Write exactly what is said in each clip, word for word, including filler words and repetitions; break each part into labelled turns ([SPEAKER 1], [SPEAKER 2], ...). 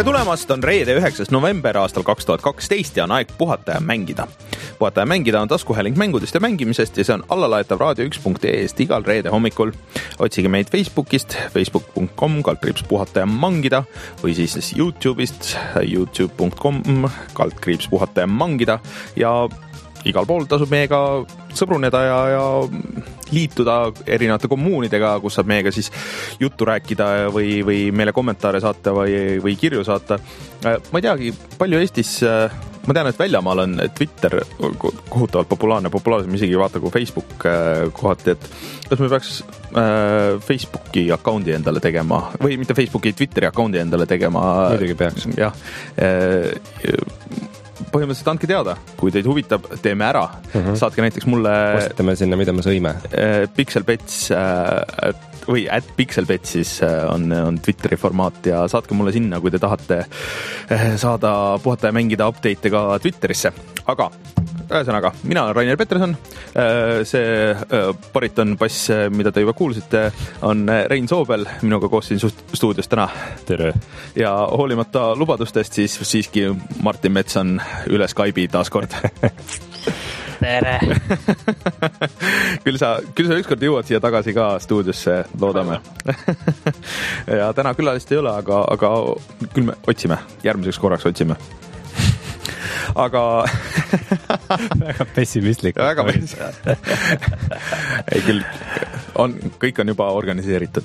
[SPEAKER 1] tere tulemast, on reede üheksas november aastal kaks tuhat kaksteist ja on aeg puhata ja mängida. Puhata ja mängida on taskuhääling mängudest ja mängimisest ja see on allalaetav raadio üks punkt ee-st igal reede hommikul. Otsige meid Facebookist, facebook punkt com, kaldkriips puhata ja mangida või siis YouTube'ist, youtube punkt com, kaldkriips puhata ja mangida ja igal pool tasub meiega sõbruneda ja, ja liituda erinevate kommuunidega, kus saab meiega siis juttu rääkida või, või meile kommentaare saata või, või kirju saata. Ma ei teagi, palju Eestis, ma tean, et väljamaal on Twitter kohutavalt populaarne, populaarsem isegi vaata kui Facebook kohati, et kas me peaks Facebooki account'i endale tegema või mitte Facebooki, Twitteri account'i endale tegema?
[SPEAKER 2] Muidugi peaks.
[SPEAKER 1] Jah, põhimõtteliselt andke teada, kui teid huvitab, teeme ära. Uh-huh. Saatke näiteks mulle
[SPEAKER 2] postitame sinna, mida me sõime.
[SPEAKER 1] Pixelpets või at Pixelpets siis on, on Twitteri formaat ja saatke mulle sinna, kui te tahate saada puhata ja mängida update'e ka Twitterisse. Aga ühesõnaga, mina olen Rainer Peterson, see bariton bass, mida te juba kuulsite, on Rein Soobel, minuga koos siin stuudios täna.
[SPEAKER 2] Tere!
[SPEAKER 1] Ja hoolimata lubadustest, siis siiski Martin Mets on üle Skype'i taaskord.
[SPEAKER 3] Tere!
[SPEAKER 1] küll sa, küll sa ükskord jõuad siia tagasi ka stuudiosse, loodame. Ja täna külalist ei ole, aga, aga küll me otsime, järgmiseks korraks otsime. Aga
[SPEAKER 2] väga pessimistlik.
[SPEAKER 1] Väga pessimistlik. Ei küll, on, kõik on juba organiseeritud.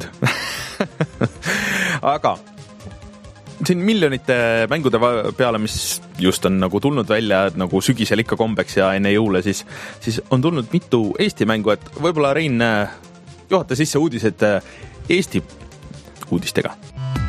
[SPEAKER 1] Aga siin miljonite mängude peale, mis just on nagu tulnud välja nagu sügisel ikka kombeks ja enne jõule, siis, siis on tulnud mitu Eesti mängu, et võib-olla Rein juhata sisse uudised Eesti uudistega.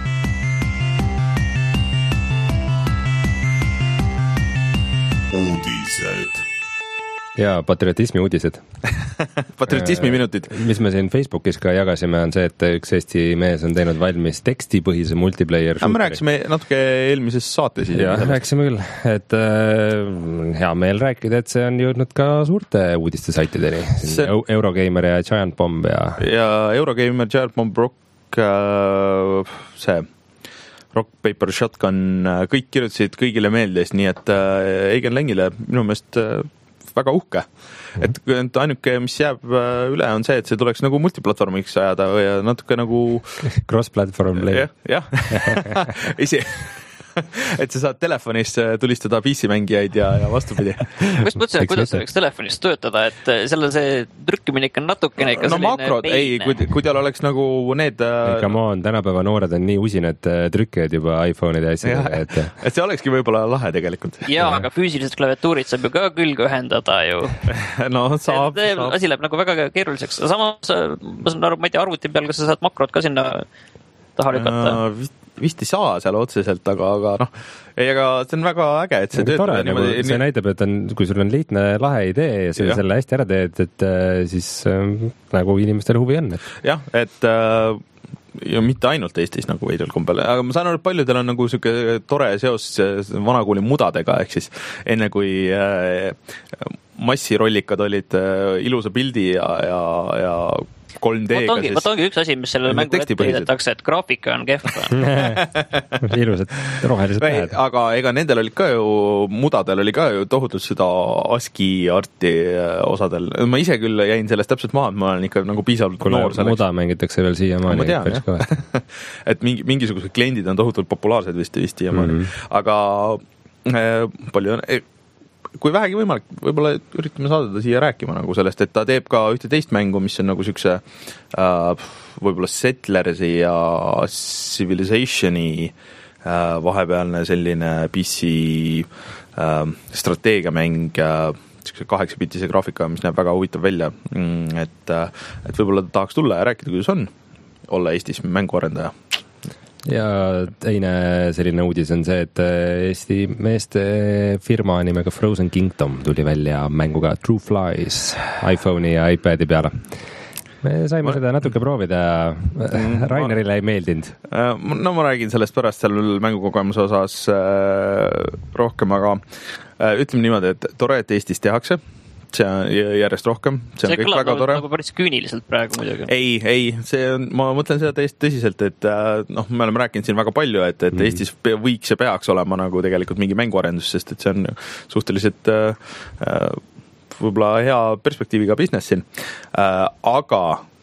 [SPEAKER 4] Uudised.
[SPEAKER 2] Ja patriotismi uudised.
[SPEAKER 1] Patriotismi minutid.
[SPEAKER 2] Mis me siin Facebookis ka jagasime, on see, et üks Eesti mees on teinud valmis tekstipõhise multiplayer.
[SPEAKER 1] Ja me rääkisime natuke eelmises saates.
[SPEAKER 2] Ja rääkisime küll, et äh, hea meel rääkida, et see on jõudnud ka suurte uudiste saitideni. See... Eurogeimer ja Giant Bomb ja... Ja
[SPEAKER 1] Eurogeimer, Giant Bomb, Rock, äh, see... Rock, Paper, Shotgun, kõik kirjutasid kõigile meeldes, nii et äh, Eigen Längile minu meelest äh, väga uhke. Et, et ainuke, mis jääb äh, üle, on see, et see tuleks nagu multiplatvormiks ajada ja natuke nagu...
[SPEAKER 2] Cross-platform play.
[SPEAKER 1] Jah, jah. Isi... et sa saad telefonist tulistada P C-mängijaid ja, ja vastupidi.
[SPEAKER 3] Kas mõtlesin, kuidas võiks telefonist töötada, et seal on see trükkimine ikka natukene ikka
[SPEAKER 1] no makrod, peine. Ei, kui, kui teil oleks nagu need...
[SPEAKER 2] Come on, tänapäeva noored on nii usinad trükkijad juba iPhone'ide asja. Et...
[SPEAKER 1] et see olekski võib-olla lahe tegelikult.
[SPEAKER 3] Jaa, aga füüsilised klaviatuurid saab ju ka külge ühendada ju.
[SPEAKER 1] no saab,
[SPEAKER 3] et,
[SPEAKER 1] saab.
[SPEAKER 3] Asi läheb nagu väga keeruliseks. Samas, ma saan aru, ma ei tea, arvuti peal, kas sa saad makrod ka sinna taha lükata?
[SPEAKER 1] No, vist ei saa seal otseselt, aga, aga noh, ei, aga see on väga äge, et see töötab.
[SPEAKER 2] Tore, niimoodi, nagu, see näitab, et on, kui sul on lihtne lahe idee ja selle, selle hästi ära teed, et siis äh, nagu inimestel huvi on. Et...
[SPEAKER 1] jah, et äh, ja mitte ainult Eestis nagu veidral kombel, aga ma saan aru, et paljudel on nagu siuke tore seos vanakooli mudadega, ehk siis enne kui äh, massirollikad olid äh, ilusa pildi ja, ja, ja kolm D-ga.
[SPEAKER 3] Vot ongi, vot ongi üks asi, mis sellele mängu ette heidetakse, et graafika on kehv.
[SPEAKER 2] Ilusad rohelised tähed.
[SPEAKER 1] Aga ega nendel olid ka ju, mudadel oli ka ju tohutult seda ASCII arti osadel. Ma ise küll jäin sellest täpselt maha, et ma olen ikka nagu piisavalt
[SPEAKER 2] Kule,
[SPEAKER 1] noor selleks.
[SPEAKER 2] Muda mängitakse veel siia maani.
[SPEAKER 1] Ma tean, jah. et mingi, mingisugused kliendid on tohutult populaarsed vist, vist siia maani. Mm-hmm. Aga äh, palju on... kui vähegi võimalik, võib-olla üritame saada siia rääkima nagu sellest, et ta teeb ka ühte teist mängu, mis on nagu siukse äh, võib-olla Settlersi ja Civilizationi äh, vahepealne selline P C äh, strateegiamäng äh, siukse kaheksapitise graafika, mis näeb väga huvitav välja, et, et võib-olla tahaks tulla ja rääkida, kuidas on olla Eestis mänguarendaja.
[SPEAKER 2] Ja teine selline uudis on see, et Eesti meeste firma nimega Frozen Kingdom tuli välja mänguga True Flies iPhone'i ja iPadi peale. Me saime ma... seda natuke proovida ja Rainerile ei meeldinud.
[SPEAKER 1] No ma räägin sellest pärast seal mängukogemuse osas rohkem, aga ütleme niimoodi, et tore, et Eestis tehakse. see on järjest rohkem, see on see kõik väga tore.
[SPEAKER 3] Nagu päris küüniliselt praegu muidugi.
[SPEAKER 1] Ei, ei, see on, ma mõtlen seda täiesti tõsiselt, et noh, me oleme rääkinud siin väga palju, et, et mm. Eestis võiks ja peaks olema nagu tegelikult mingi mänguarendus, sest et see on suhteliselt äh, võib-olla hea perspektiiviga business siin. Äh, aga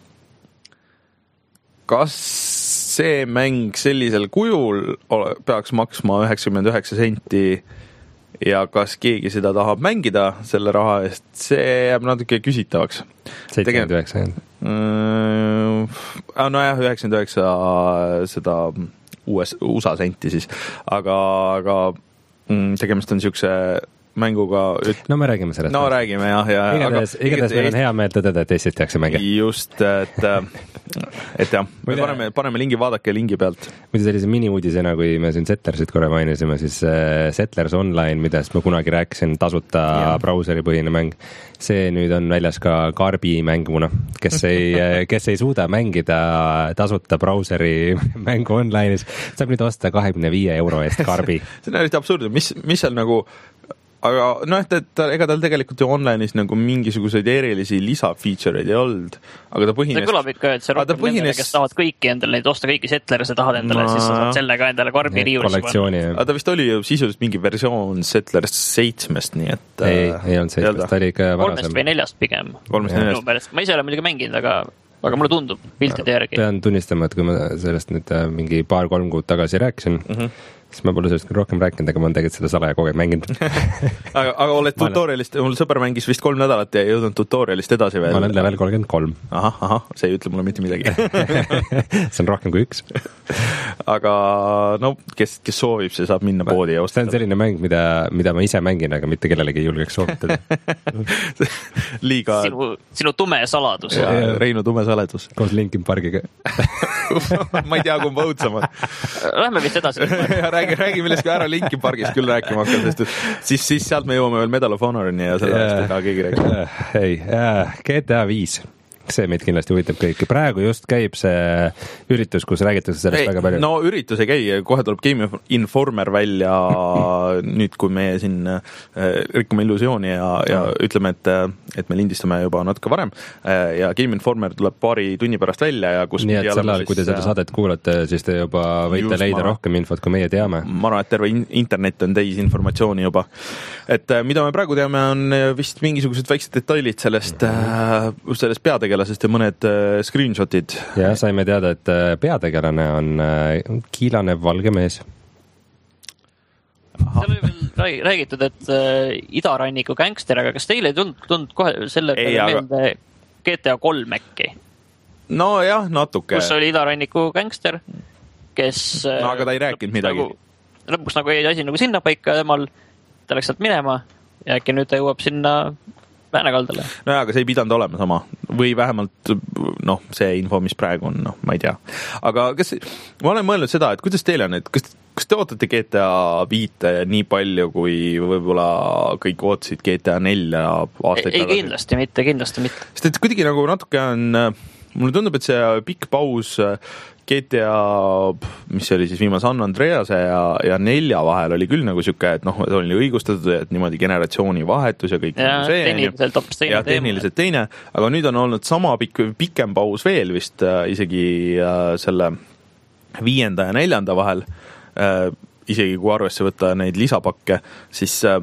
[SPEAKER 1] kas see mäng sellisel kujul peaks maksma üheksakümmend üheksa senti ja kas keegi seda tahab mängida selle raha eest, see jääb natuke küsitavaks.
[SPEAKER 2] seitsekümmend üheksa
[SPEAKER 1] äh, no jah, üheksakümmend üheksa seda U S, U S A senti siis, aga, aga mm, tegemist on niisuguse mänguga üt...
[SPEAKER 2] no me räägime sellest.
[SPEAKER 1] No räägime jah. Ja,
[SPEAKER 2] igatahes,
[SPEAKER 1] aga,
[SPEAKER 2] igatahes meil on hea meel tõdeda, et Eestit tehakse mänge.
[SPEAKER 1] Just, et, et jah, me paneme, paneme lingi, vaadake lingi pealt.
[SPEAKER 2] Muidu sellise mini-uudisena, kui me siin Settlersit korra mainisime, siis Settlers Online, midast ma kunagi rääkisin, tasuta ja. Brauseri põhine mäng, see nüüd on väljas ka Karbi mänguna, kes ei, kes ei suuda mängida tasuta brauseri mängu online'is, saab nüüd osta kahekümne viie euro eest Karbi.
[SPEAKER 1] See on eriti absurd, mis, mis seal nagu aga noh, et, et ega tal tegelikult ju online'is nagu mingisuguseid erilisi lisafeature'id ei olnud, aga ta põhines...
[SPEAKER 3] See kõlab ikka, et see rohkem põhines... nendele, kes tahavad kõiki endale neid osta, kõiki Settlers ja tahavad endale, no, siis sa saad sellega endale Karbi riiulisse
[SPEAKER 2] panna.
[SPEAKER 1] Aga ta vist oli ju sisuliselt mingi versioon Settlers seitsmest, nii et...
[SPEAKER 2] Ei, ei olnud seitsmest, ta oli ikka varasem.
[SPEAKER 3] Kolmest või neljast pigem.
[SPEAKER 1] Kolmest või neljast.
[SPEAKER 3] Ma ise olen muidugi mänginud, aga... aga mulle tundub piltide järgi.
[SPEAKER 2] Pean tunnistama, et kui ma sellest nüüd mingi paar-kolm kuud tagasi rääkisin, mm-hmm. siis ma pole sellest rohkem rääkinud, aga ma olen tegelikult seda salaja kogu aeg mänginud.
[SPEAKER 1] aga, aga oled tutorialist, mul sõber mängis vist kolm nädalat ja ei jõudnud tutorialist edasi veel.
[SPEAKER 2] Ma olen level kolmkümmend kolm.
[SPEAKER 1] Ahah, ahah, see ei ütle mulle mitte midagi.
[SPEAKER 2] see on rohkem kui üks.
[SPEAKER 1] aga no, kes, kes soovib, see saab minna poodi ja ostada.
[SPEAKER 2] See on selline mäng, mida, mida ma ise mängin, aga mitte kellelegi ei julgeks soovitada.
[SPEAKER 1] Liiga...
[SPEAKER 3] Sinu, sinu tume saladus.
[SPEAKER 1] Ja, Reinu tume saladus.
[SPEAKER 2] Koos Linkin Parkiga.
[SPEAKER 1] ma ei tea, kumba õudsama.
[SPEAKER 3] Lähme vist edasi.
[SPEAKER 1] räägi, räägi millestki ära Linkin Parkist küll rääkima hakka, sest et siis, siis sealt me jõuame veel Medal of Honorini ja selle yeah. ka keegi rääkida.
[SPEAKER 2] Ei, G T A viis. See meid kindlasti huvitab kõiki. Praegu just käib see üritus, kus räägitakse sellest ei, väga palju.
[SPEAKER 1] No üritus ei käi, kohe tuleb Game Informer välja nüüd, kui me siin rikkame illusiooni ja, ja ütleme, et, et me lindistame juba natuke varem ja Game Informer tuleb paari tunni pärast välja ja kus
[SPEAKER 2] nii et selle ajal, kui te seda saadet kuulate, siis te juba võite just, leida ma, rohkem infot, kui meie teame.
[SPEAKER 1] Ma arvan, et terve internet on täis informatsiooni juba. Et mida me praegu teame, on vist mingisugused väiksed detailid sellest, sellest peategelasest ja mõned screenshotid.
[SPEAKER 2] Ja saime teada, et peategelane on kiilanev valge mees.
[SPEAKER 3] Seal oli veel räägitud, et idaranniku gangster, aga kas teile ei tund, tund kohe selle peale aga... meelde G T A kolm äkki?
[SPEAKER 1] No jah, natuke.
[SPEAKER 3] Kus oli idaranniku gangster, kes...
[SPEAKER 1] No aga ta ei rääkinud midagi.
[SPEAKER 3] Nagu, lõpuks nagu jäi asi nagu sinna paika temal, ta läks sealt minema ja äkki nüüd ta jõuab sinna väänekaldale. No
[SPEAKER 1] jah, aga see ei pidanud olema sama. Või vähemalt, noh, see info, mis praegu on, noh, ma ei tea. Aga kas, ma olen mõelnud seda, et kuidas teile on, et kas, kas te ootate G T A viite nii palju, kui võib-olla kõik ootasid G T A nelja aastaid
[SPEAKER 3] tagasi? Ei, kindlasti mitte, kindlasti mitte.
[SPEAKER 1] Sest et kuidagi nagu natuke on, mulle tundub, et see pikk paus G T A, mis oli siis viimase San Andrease ja, ja nelja vahel oli küll nagu siuke, et noh, oli õigustatud, et niimoodi generatsiooni vahetus ja kõik
[SPEAKER 3] ja,
[SPEAKER 1] nagu see.
[SPEAKER 3] Tehniliselt hoopis teine
[SPEAKER 1] ja tehniliselt teine, aga nüüd on olnud sama pikk, pikem paus veel vist äh, isegi äh, selle viienda ja neljanda vahel, äh, isegi kui arvesse võtta neid lisapakke, siis äh,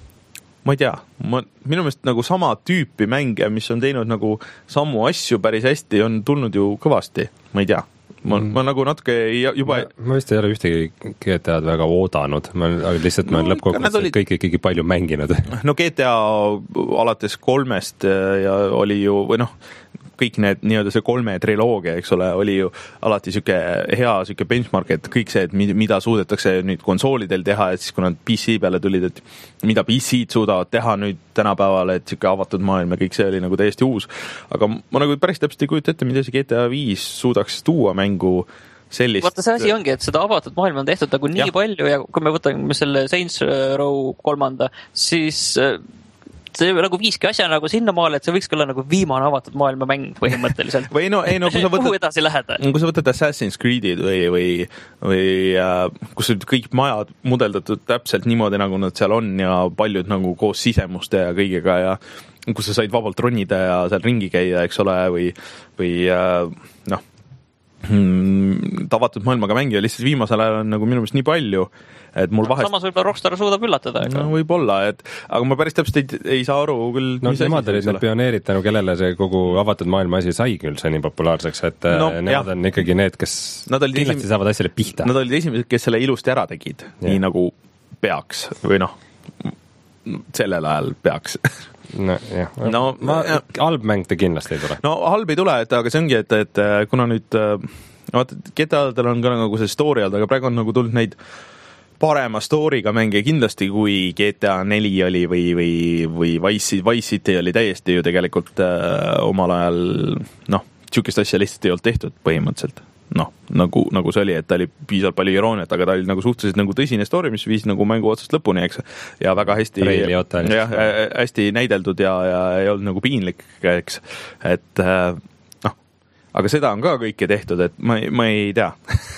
[SPEAKER 1] ma ei tea, ma, minu meelest nagu sama tüüpi mänge, mis on teinud nagu samu asju päris hästi, on tulnud ju kõvasti, ma ei tea. Ma, ma nagu natuke juba...
[SPEAKER 2] Ma, ma vist ei ole ühtegi G T A-d väga oodanud, ma, aga lihtsalt ma olen no, lõppkokkuvõttes olid... kõik ikkagi palju mänginud.
[SPEAKER 1] No G T A alates kolmest ja oli ju, või noh, kõik need nii-öelda see kolme triloogia, eks ole, oli ju alati siuke hea siuke benchmark, et kõik see, et mida suudetakse nüüd konsoolidel teha, et siis kui nad P C peale tulid, et mida P C-d suudavad teha nüüd tänapäeval, et siuke avatud maailm ja kõik see oli nagu täiesti uus. Aga ma nagu päris täpselt ei kujuta ette, mida see G T A viis suudaks tuua mängu sellist...
[SPEAKER 3] Vaata, see asi ongi, et seda avatud maailma on tehtud nagu nii ja. Palju ja kui me võtame selle Saints Row kolmanda, siis... see nagu viiski asja nagu sinna maale, et see võiks olla nagu viimane avatud maailma mäng põhimõtteliselt.
[SPEAKER 1] või no, ei no, kui sa võtad...
[SPEAKER 3] Kuhu edasi läheda?
[SPEAKER 1] Kui sa võtad Assassin's Creed'id või, või, või äh, kus kõik majad mudeldatud täpselt niimoodi, nagu nad seal on ja paljud nagu koos sisemuste ja kõigega ja kus sa said vabalt ronida ja seal ringi käia, eks ole, või, või noh, tavatud maailmaga mängija, lihtsalt viimasel ajal on nagu minu meelest nii palju, et mul vahest...
[SPEAKER 3] Samas võib-olla Rockstar suudab üllatada.
[SPEAKER 1] No võib-olla, et aga ma päris täpselt ei, ei saa aru küll.
[SPEAKER 2] No nemad olid need pioneerid, tänu kellele see kogu avatud maailma asi sai küll see nii populaarseks, et no, nemad jah. On ikkagi need, kes kindlasti esim... saavad asjale pihta.
[SPEAKER 1] Nad olid esimesed, kes selle ilusti ära tegid, ja. Nii nagu peaks või noh, sellel ajal peaks.
[SPEAKER 2] No, jah. No, ma, ja. Halb mäng ta kindlasti ei tule.
[SPEAKER 1] No halb ei tule, et, aga see ongi, et, et kuna nüüd vaata, G T A-del on ka nagu see story all, aga praegu on nagu tulnud neid parema story'ga mänge kindlasti, kui G T A neli oli või, või, või Vice, Vice City oli täiesti ju tegelikult äh, omal ajal, noh, sihukest asja lihtsalt ei olnud tehtud põhimõtteliselt. Noh, nagu, nagu see oli, et ta oli piisavalt palju irooniat, aga ta oli nagu suhteliselt nagu tõsine story, mis viis nagu mängu otsast lõpuni, eks. Ja väga hästi, jah, hästi näideldud ja, ja ei olnud nagu piinlik, eks. Et noh, aga seda on ka kõike tehtud, et ma, ma ei tea.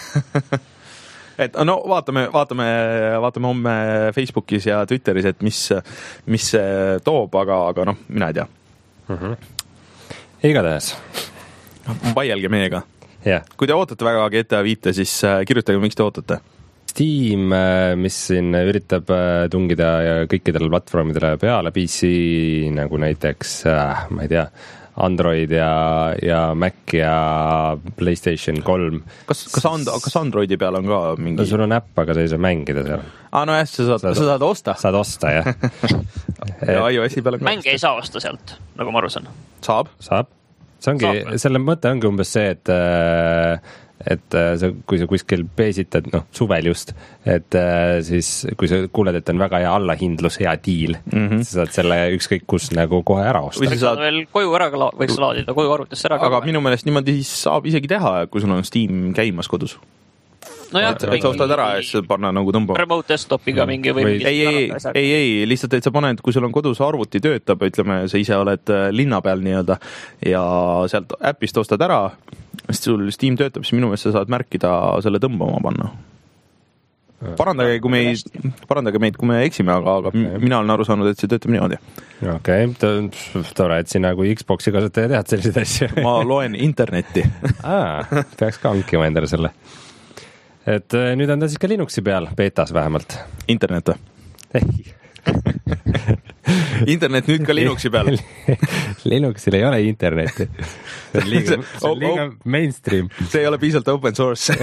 [SPEAKER 1] Et no vaatame, vaatame, vaatame homme Facebookis ja Twitteris, et mis, mis see toob, aga, aga noh, mina ei tea.
[SPEAKER 2] Mm-hmm. Igatahes.
[SPEAKER 1] Vaielge meiega.
[SPEAKER 2] Yeah.
[SPEAKER 1] Kui te ootate väga G T A viite, siis kirjutage, miks te ootate.
[SPEAKER 2] Steam, mis siin üritab tungida kõikidele platvormidele peale P C, nagu näiteks, ma ei tea, Android ja, ja Mac ja PlayStation kolm.
[SPEAKER 1] Kas, kas, and, kas Androidi peal on ka mingi...
[SPEAKER 2] No sul on äpp, aga sa ei saa mängida seal.
[SPEAKER 1] Ah, no jah, sa saad, sa saad osta.
[SPEAKER 2] Saad osta, jah.
[SPEAKER 1] ja iOS-i peal on
[SPEAKER 3] Mänge ei saa osta sealt, nagu ma aru saan.
[SPEAKER 1] Saab.
[SPEAKER 2] Saab. See ongi, selle mõte ongi umbes see, et et sa, kui sa kuskil peesitad, noh, suvel just, et siis kui sa kuuled, et on väga hea allahindlus, hea diil, mm-hmm. sa saad selle ükskõik kus nagu kohe ära osta.
[SPEAKER 3] Või sa saad veel koju ära la- võiks laadida, koju arvutisse ära.
[SPEAKER 1] Aga minu meelest niimoodi saab isegi teha, kui sul on Steam käimas kodus.
[SPEAKER 3] No jah,
[SPEAKER 1] et, et sa ostad ära ja siis panna nagu tõmbab.
[SPEAKER 3] Remote desktopiga mingi või...
[SPEAKER 1] Ei, ei, ei, ei, lihtsalt, et sa paned, kui sul on kodus arvuti töötab, ütleme, sa ise oled linna peal nii-öelda ja sealt äpist ostad ära, siis sul Steam töötab, siis minu meelest sa saad märkida selle tõmbama panna. Parandage, kui me ei, parandage meid, kui me eksime, aga, aga okay. Mina olen aru saanud, et see töötab niimoodi.
[SPEAKER 2] Okei, okay. Tore, et sina kui Xboxi kasutaja tead selliseid asju.
[SPEAKER 1] Ma loen internetti.
[SPEAKER 2] Aa, peaks ka hankima endale selle. Et nüüd on ta siis ka Linuxi peal, beetas vähemalt.
[SPEAKER 1] Internet või?
[SPEAKER 2] Ei.
[SPEAKER 1] Internet nüüd ka Linuxi peal.
[SPEAKER 2] Linuxil ei ole internetti. See on liiga, see on liiga mainstream.
[SPEAKER 1] See ei ole piisavalt open source.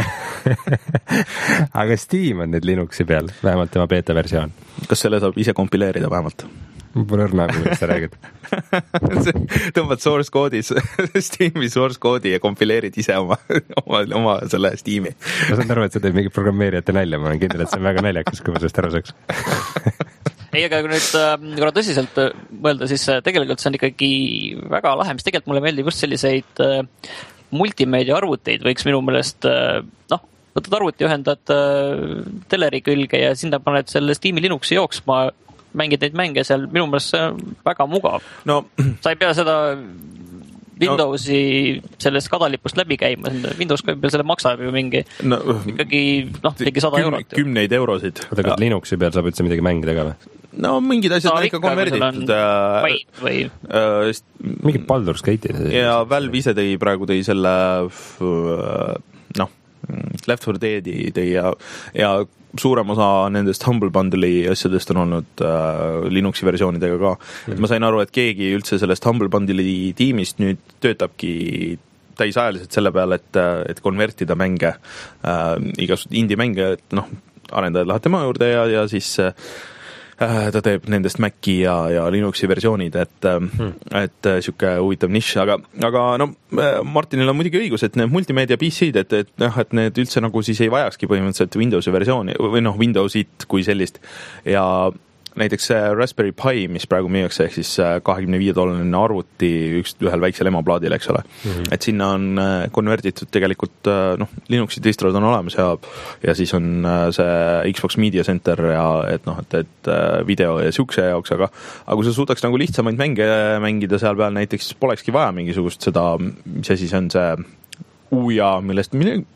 [SPEAKER 2] Aga Steam on nüüd Linuxi peal, vähemalt tema beeta versioon.
[SPEAKER 1] Kas selle saab ise kompileerida vähemalt?
[SPEAKER 2] Pole õrna, kui sa räägid.
[SPEAKER 1] Tõmbad source koodis, Steam'i source koodi ja kompileerid ise oma, oma, oma selle Steam'i.
[SPEAKER 2] Ma saan aru, et see teeb mingi programmeerijate nalja, ma olen kindel, et see on väga naljakas, kui ma sellest ära saaks.
[SPEAKER 3] Ei, aga kui nüüd kuna tõsiselt mõelda, siis tegelikult see on ikkagi väga lahe, mis tegelikult mulle meeldib just selliseid multimeedia arvuteid võiks minu meelest, noh, võtad arvuti, ühendad teleri külge ja sinna paned selle Steam'i Linuxi jooksma, mängid neid mänge seal, minu meelest see on väga mugav. No. Sa ei pea seda Windowsi no. Sellest kadalipust läbi käima, Windows ka peal selle maksab ju mingi no, ikkagi, noh, tegi sada
[SPEAKER 1] küm,
[SPEAKER 3] eurot.
[SPEAKER 1] Kümneid eurosid.
[SPEAKER 2] Oota, kas Linuxi peal saab üldse midagi mängida ka või?
[SPEAKER 1] No mingid asjad on ikka konverditud.
[SPEAKER 3] Või...
[SPEAKER 2] Äh, mingi Baldur's Gate'id.
[SPEAKER 1] Ja Valve ise tõi praegu tõi selle noh, Left four Deadi tõi ja, ja suurem osa nendest Humble Bundle'i asjadest on olnud äh, Linuxi versioonidega ka. Mm. Ma sain aru, et keegi üldse sellest Humble Bundle'i tiimist nüüd töötabki täisajaliselt selle peale, et, et konvertida mänge, äh, igasugused indie-mänge, et noh, arendajad lähevad tema juurde ja, ja siis äh, ta teeb nendest Maci ja, ja Linuxi versioonid, et, hmm. et siuke huvitav nišš, aga, aga no Martinil on muidugi õigus, et need multimeedia P C-d, et, et, noh, et need üldse nagu siis ei vajakski põhimõtteliselt Windowsi versiooni või noh, Windowsit kui sellist ja näiteks see Raspberry Pi, mis praegu müüakse, ehk siis kahekümne viie dollarine arvuti üks, ühel väiksel emaplaadil, eks ole. Mm-hmm. Et sinna on konverditud tegelikult, noh, Linuxi distrod on olemas ja, ja siis on see Xbox Media Center ja et noh, et, et video ja siukse jaoks, aga, aga kui sa suudaks nagu lihtsamaid mänge mängida seal peal, näiteks polekski vaja mingisugust seda, mis asi see on see Uja, millest mille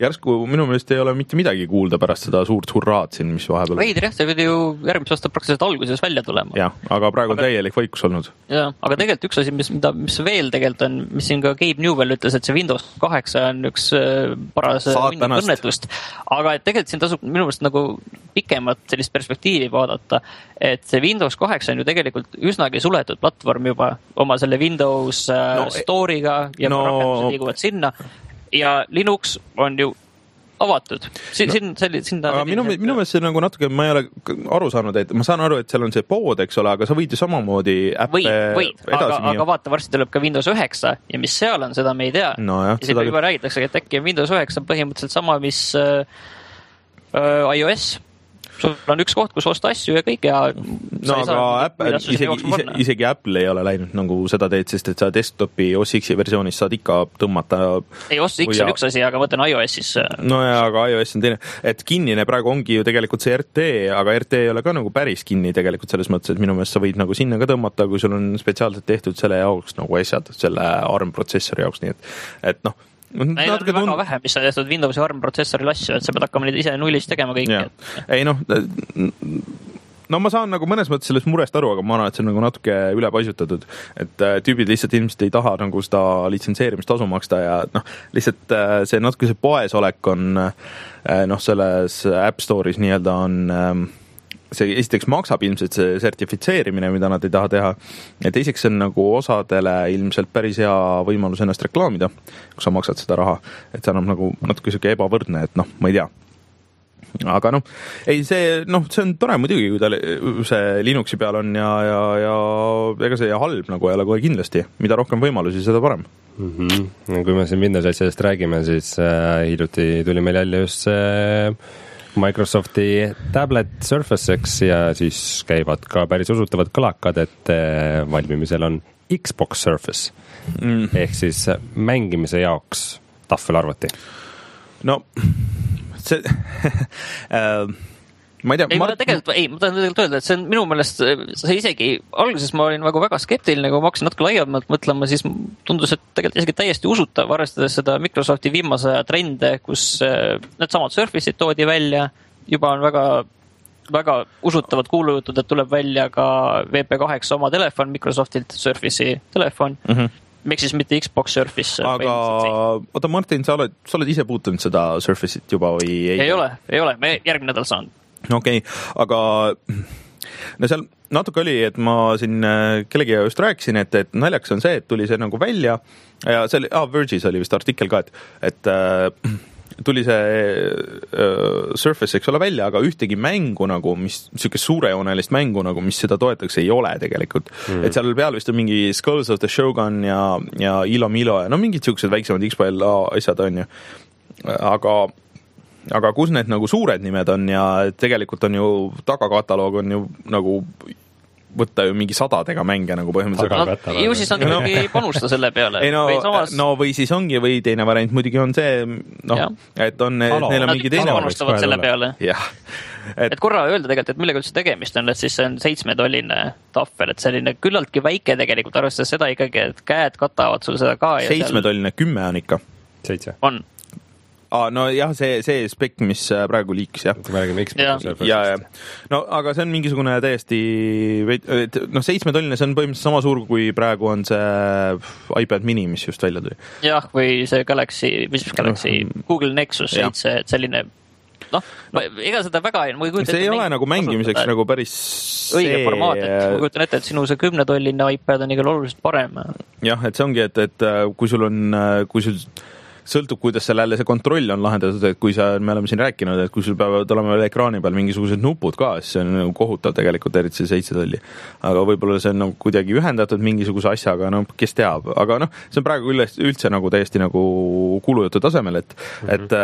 [SPEAKER 1] järsku minu meelest ei ole mitte midagi kuulda pärast seda suurt hurraad siin, mis vahepeal
[SPEAKER 3] veider jah, see pidi ju järgmise aasta praktiliselt alguses välja tulema.
[SPEAKER 1] jah, aga praegu
[SPEAKER 3] aga...
[SPEAKER 1] on täielik vaikus olnud.
[SPEAKER 3] jah, aga tegelikult üks asi, mis, mida, mis veel tegelikult on, mis siin ka Gabe Newell ütles, et see Windows kaheksa on üks paras õnnetust, aga et tegelikult siin tasub minu meelest nagu pikemat sellist perspektiivi vaadata, et see Windows kaheksa on ju tegelikult üsnagi suletud platvorm juba oma selle Windows no, Store'iga ja no... rakendused liiguvad sinna ja Linux on ju avatud. Siin, no, siin, siin,
[SPEAKER 1] aga minu, minu meelest see nagu natuke, ma ei ole aru saanud, et ma saan aru, et seal on see pood, eks ole, aga sa võid ju samamoodi äppe
[SPEAKER 3] võid, võid, aga, aga vaata, varsti tuleb ka Windows üheksa ja mis seal on, seda me ei tea.
[SPEAKER 1] No jah,
[SPEAKER 3] ja seda juba räägitakse, et äkki Windows üheksa on põhimõtteliselt sama, mis äh, äh, iOS. Sul on üks koht, kus osta asju ja kõik ja
[SPEAKER 1] no aga Apple, isegi, ise, isegi Apple ei ole läinud nagu seda teed, sest et sa desktopi O S X-i versioonis saad ikka tõmmata.
[SPEAKER 3] Ei, O S X ja... on üks asi, aga ma mõtlen iOS-is.
[SPEAKER 1] No ja, aga iOS on teine. Et kinnine praegu ongi ju tegelikult see R T, aga R T ei ole ka nagu päris kinni tegelikult selles mõttes, et minu meelest sa võid nagu sinna ka tõmmata, kui sul on spetsiaalselt tehtud selle jaoks nagu asjad, selle ARM protsessori jaoks, nii et, et noh,
[SPEAKER 3] Meil on väga tund... vähe, mis on tehtud Windowsi ARM protsessoril asju, et sa pead hakkama ise nullist tegema kõiki.
[SPEAKER 1] Ei noh, no ma saan nagu mõnes mõttes sellest murest aru, aga ma arvan, et see on nagu natuke ülepaisutatud, et tüübid lihtsalt ilmselt ei taha nagu seda litsenseerimist tasu maksta ja noh, lihtsalt see natuke see poesolek on noh, selles App Store'is nii-öelda on see esiteks maksab ilmselt see sertifitseerimine, mida nad ei taha teha ja teiseks on nagu osadele ilmselt päris hea võimalus ennast reklaamida, kui sa maksad seda raha, et see annab nagu natuke siuke ebavõrdne, et noh, ma ei tea. Aga noh, ei see, noh, see on tore muidugi, kui ta see Linuxi peal on ja, ja, ja ega see halb nagu ei ole kohe kindlasti, mida rohkem võimalusi, seda parem.
[SPEAKER 2] Mm-hmm. Kui me siin Windows asjadest räägime, siis äh, hiljuti tuli meil jälle just see äh, Microsofti tablet Surface X ja siis käivad ka päris usutavad kõlakad, et valmimisel on Xbox Surface mm. ehk siis mängimise jaoks tahvelarvuti.
[SPEAKER 1] No see ma ei tea.
[SPEAKER 3] Ei, ma, tegelikult, ei, ma tahan tegelikult öelda, et see on minu meelest, see isegi alguses ma olin väga, väga skeptiline, kui ma hakkasin natuke laiemalt mõtlema, siis tundus, et tegelikult isegi täiesti usutav, arvestades seda Microsofti viimase trende, kus need samad Surface'id toodi välja, juba on väga, väga usutavad kuulujutud, et tuleb välja ka V P kaheksa oma telefon, Microsoftilt Surface'i telefon. Mm-hmm. Miks siis mitte Xbox Surface?
[SPEAKER 1] Aga oota, Martin, sa oled, sa oled ise puutunud seda Surface'it juba või ei?
[SPEAKER 3] Ei ole, ei ole, me järgmine nädal saan.
[SPEAKER 1] Okei, okay, aga no seal natuke oli, et ma siin kellegi just rääkisin, et, et naljaks on see, et tuli see nagu välja ja see oli, ah, Verge'is oli vist artikkel ka, et, et äh, tuli see äh, Surface, eks ole, välja, aga ühtegi mängu nagu, mis niisugust suurejoonelist mängu nagu, mis seda toetaks, ei ole tegelikult. Mm. Et seal peal vist on mingi Skulls of the Shogun ja, ja Ilo Milo ja no mingid niisugused väiksemad X P L asjad on ju, aga aga kus need nagu suured nimed on ja tegelikult on ju tagakataloog on ju nagu võtta ju mingi sadadega mänge nagu põhimõtteliselt.
[SPEAKER 3] No, ju siis nad
[SPEAKER 1] no.
[SPEAKER 3] ei panusta selle peale.
[SPEAKER 1] Ei, no, või samas... no või siis ongi või teine variant muidugi on see, noh, et on, et neil on mingi teine.
[SPEAKER 3] Nad panustavad selle peale.
[SPEAKER 1] Jah.
[SPEAKER 3] Et... et korra öelda tegelikult, et millega üldse tegemist on, et siis see on seitsmetolline tahvel, et selline küllaltki väike tegelikult, arvestades seda ikkagi, et käed katavad sul seda ka.
[SPEAKER 1] seitsmetolline, seal... kümme on ikka.
[SPEAKER 2] Seitse.
[SPEAKER 3] On.
[SPEAKER 1] Ah, no jah, see, see spek, mis praegu liiks, jah.
[SPEAKER 2] Kui me räägime Xbox.
[SPEAKER 1] Ja, ja. No, aga see on mingisugune täiesti, noh, seitsmetolline, see on põhimõtteliselt sama suur, kui praegu on see iPad mini, mis just välja tuli.
[SPEAKER 3] Jah, või see Galaxy, mis Galaxy, Google Nexus seitse, et selline, noh, no, ega seda väga ei...
[SPEAKER 1] See ei ole nagu mängimiseks kasutada, nagu päris
[SPEAKER 3] õige see... formaat, et ma kujutan ette, et sinu see kümnetolline iPad on igal oluliselt parem.
[SPEAKER 1] Jah, et see ongi, et, et kui sul on, kui sul sõltub, kuidas seal jälle see kontroll on lahendatud, et kui sa, me oleme siin rääkinud, et kui sul peavad olema veel ekraani peal mingisugused nupud ka, siis see on nagu kohutav tegelikult, eriti see seitse tolli. Aga võib-olla see on nagu kuidagi ühendatud mingisuguse asjaga, no kes teab, aga noh, see on praegu üldse nagu täiesti nagu kuulujutu tasemel, et, mm-hmm. et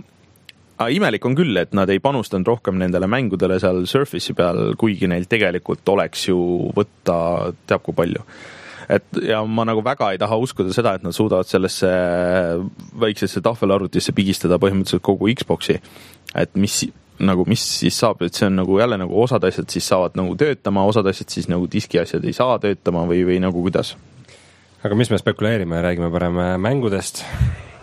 [SPEAKER 1] äh, aga imelik on küll, et nad ei panustanud rohkem nendele mängudele seal Surface'i peal, kuigi neil tegelikult oleks ju võtta teab kui palju. Et, ja ma nagu väga ei taha uskuda seda, et nad suudavad sellesse väiksesse tahvelarvutisse pigistada põhimõtteliselt kogu Xboxi. Et mis, nagu, mis siis saab, et see on nagu jälle nagu osad asjad siis saavad nagu töötama, osad asjad siis nagu diski asjad ei saa töötama või, või nagu kuidas.
[SPEAKER 2] Aga mis me spekuleerime, räägime parem mängudest.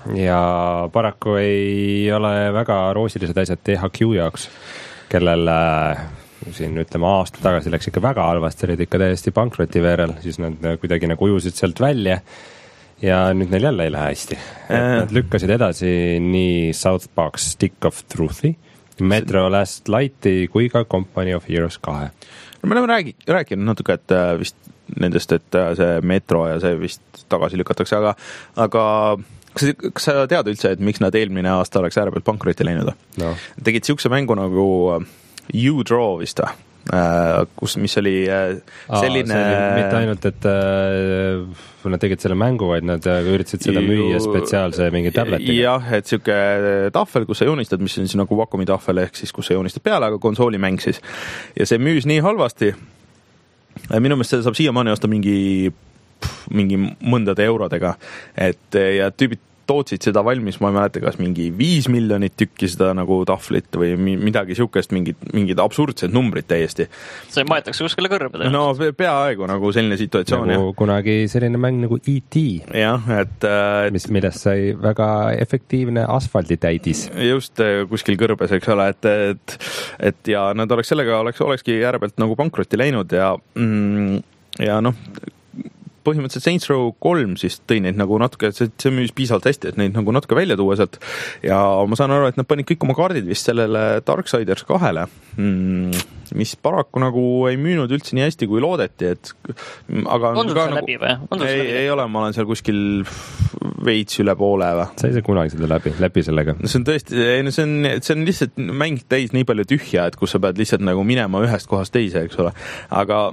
[SPEAKER 2] ja paraku ei ole väga roosilised asjad T H Q jaoks, kellel siin ütleme aasta tagasi läks ikka väga halvasti, olid ikka täiesti pankroti veerel, siis nad kuidagi nagu ujusid sealt välja ja nüüd neil jälle ei lähe hästi. Nad lükkasid edasi nii South Park Stick of Truthi, Metro Last Lighti kui ka Company of Heroes kahe.
[SPEAKER 1] No me oleme räägi, rääkinud natuke, et vist nendest, et see Metro ja see vist tagasi lükatakse, aga, aga kas, kas sa tead üldse, et miks nad eelmine aasta oleks äärepealt pankrotti läinud? No. Tegid siukse mängu nagu U-Draw vist või? Kus, mis oli selline...
[SPEAKER 2] Aa, oli mitte ainult, et äh, nad tegid selle mängu, vaid nad üritasid seda müüa spetsiaalse mingi tabletiga.
[SPEAKER 1] Jah, et siuke tahvel, kus sa joonistad, mis on siis nagu Wacom'i tahvel, ehk siis kus sa joonistad peale, aga konsoolimäng siis. Ja see müüs nii halvasti. Minu meelest seda saab siiamaani osta mingi, mingi mõndade eurodega. Et, ja tüübid tootsid seda valmis, ma ei mäleta, kas mingi viis miljonit tükki seda nagu tahvlit või midagi siukest, mingid, mingid absurdsed numbrid täiesti.
[SPEAKER 3] See maetakse kuskile kõrbe.
[SPEAKER 1] No peaaegu nagu selline situatsioon.
[SPEAKER 2] Nagu ja. Kunagi selline mäng nagu E T.
[SPEAKER 1] Jah, et...
[SPEAKER 2] Mis, millest sai väga efektiivne asfalditäidis.
[SPEAKER 1] Just kuskil kõrbes, eks ole, et, et, et ja nad oleks sellega, oleks, olekski järgelt nagu pankrotti läinud ja, mm, ja noh, põhimõtteliselt Saints Row kolm siis tõi neid nagu natuke, see, see müüs piisavalt hästi, et neid nagu natuke välja tuua sealt ja ma saan aru, et nad panid kõik oma kaardid vist sellele Darksiders kahele, mis paraku nagu ei müünud üldse nii hästi kui loodeti, et aga
[SPEAKER 3] on sul see
[SPEAKER 1] nagu,
[SPEAKER 3] läbi või?
[SPEAKER 1] Ei, ei ole, ma olen seal kuskil veits üle poole või?
[SPEAKER 2] Sa ei saa kunagi seda läbi, läbi sellega.
[SPEAKER 1] See on tõesti, see on, see on lihtsalt mäng täis nii palju tühja, et kus sa pead lihtsalt nagu minema ühest kohast teise, eks ole, aga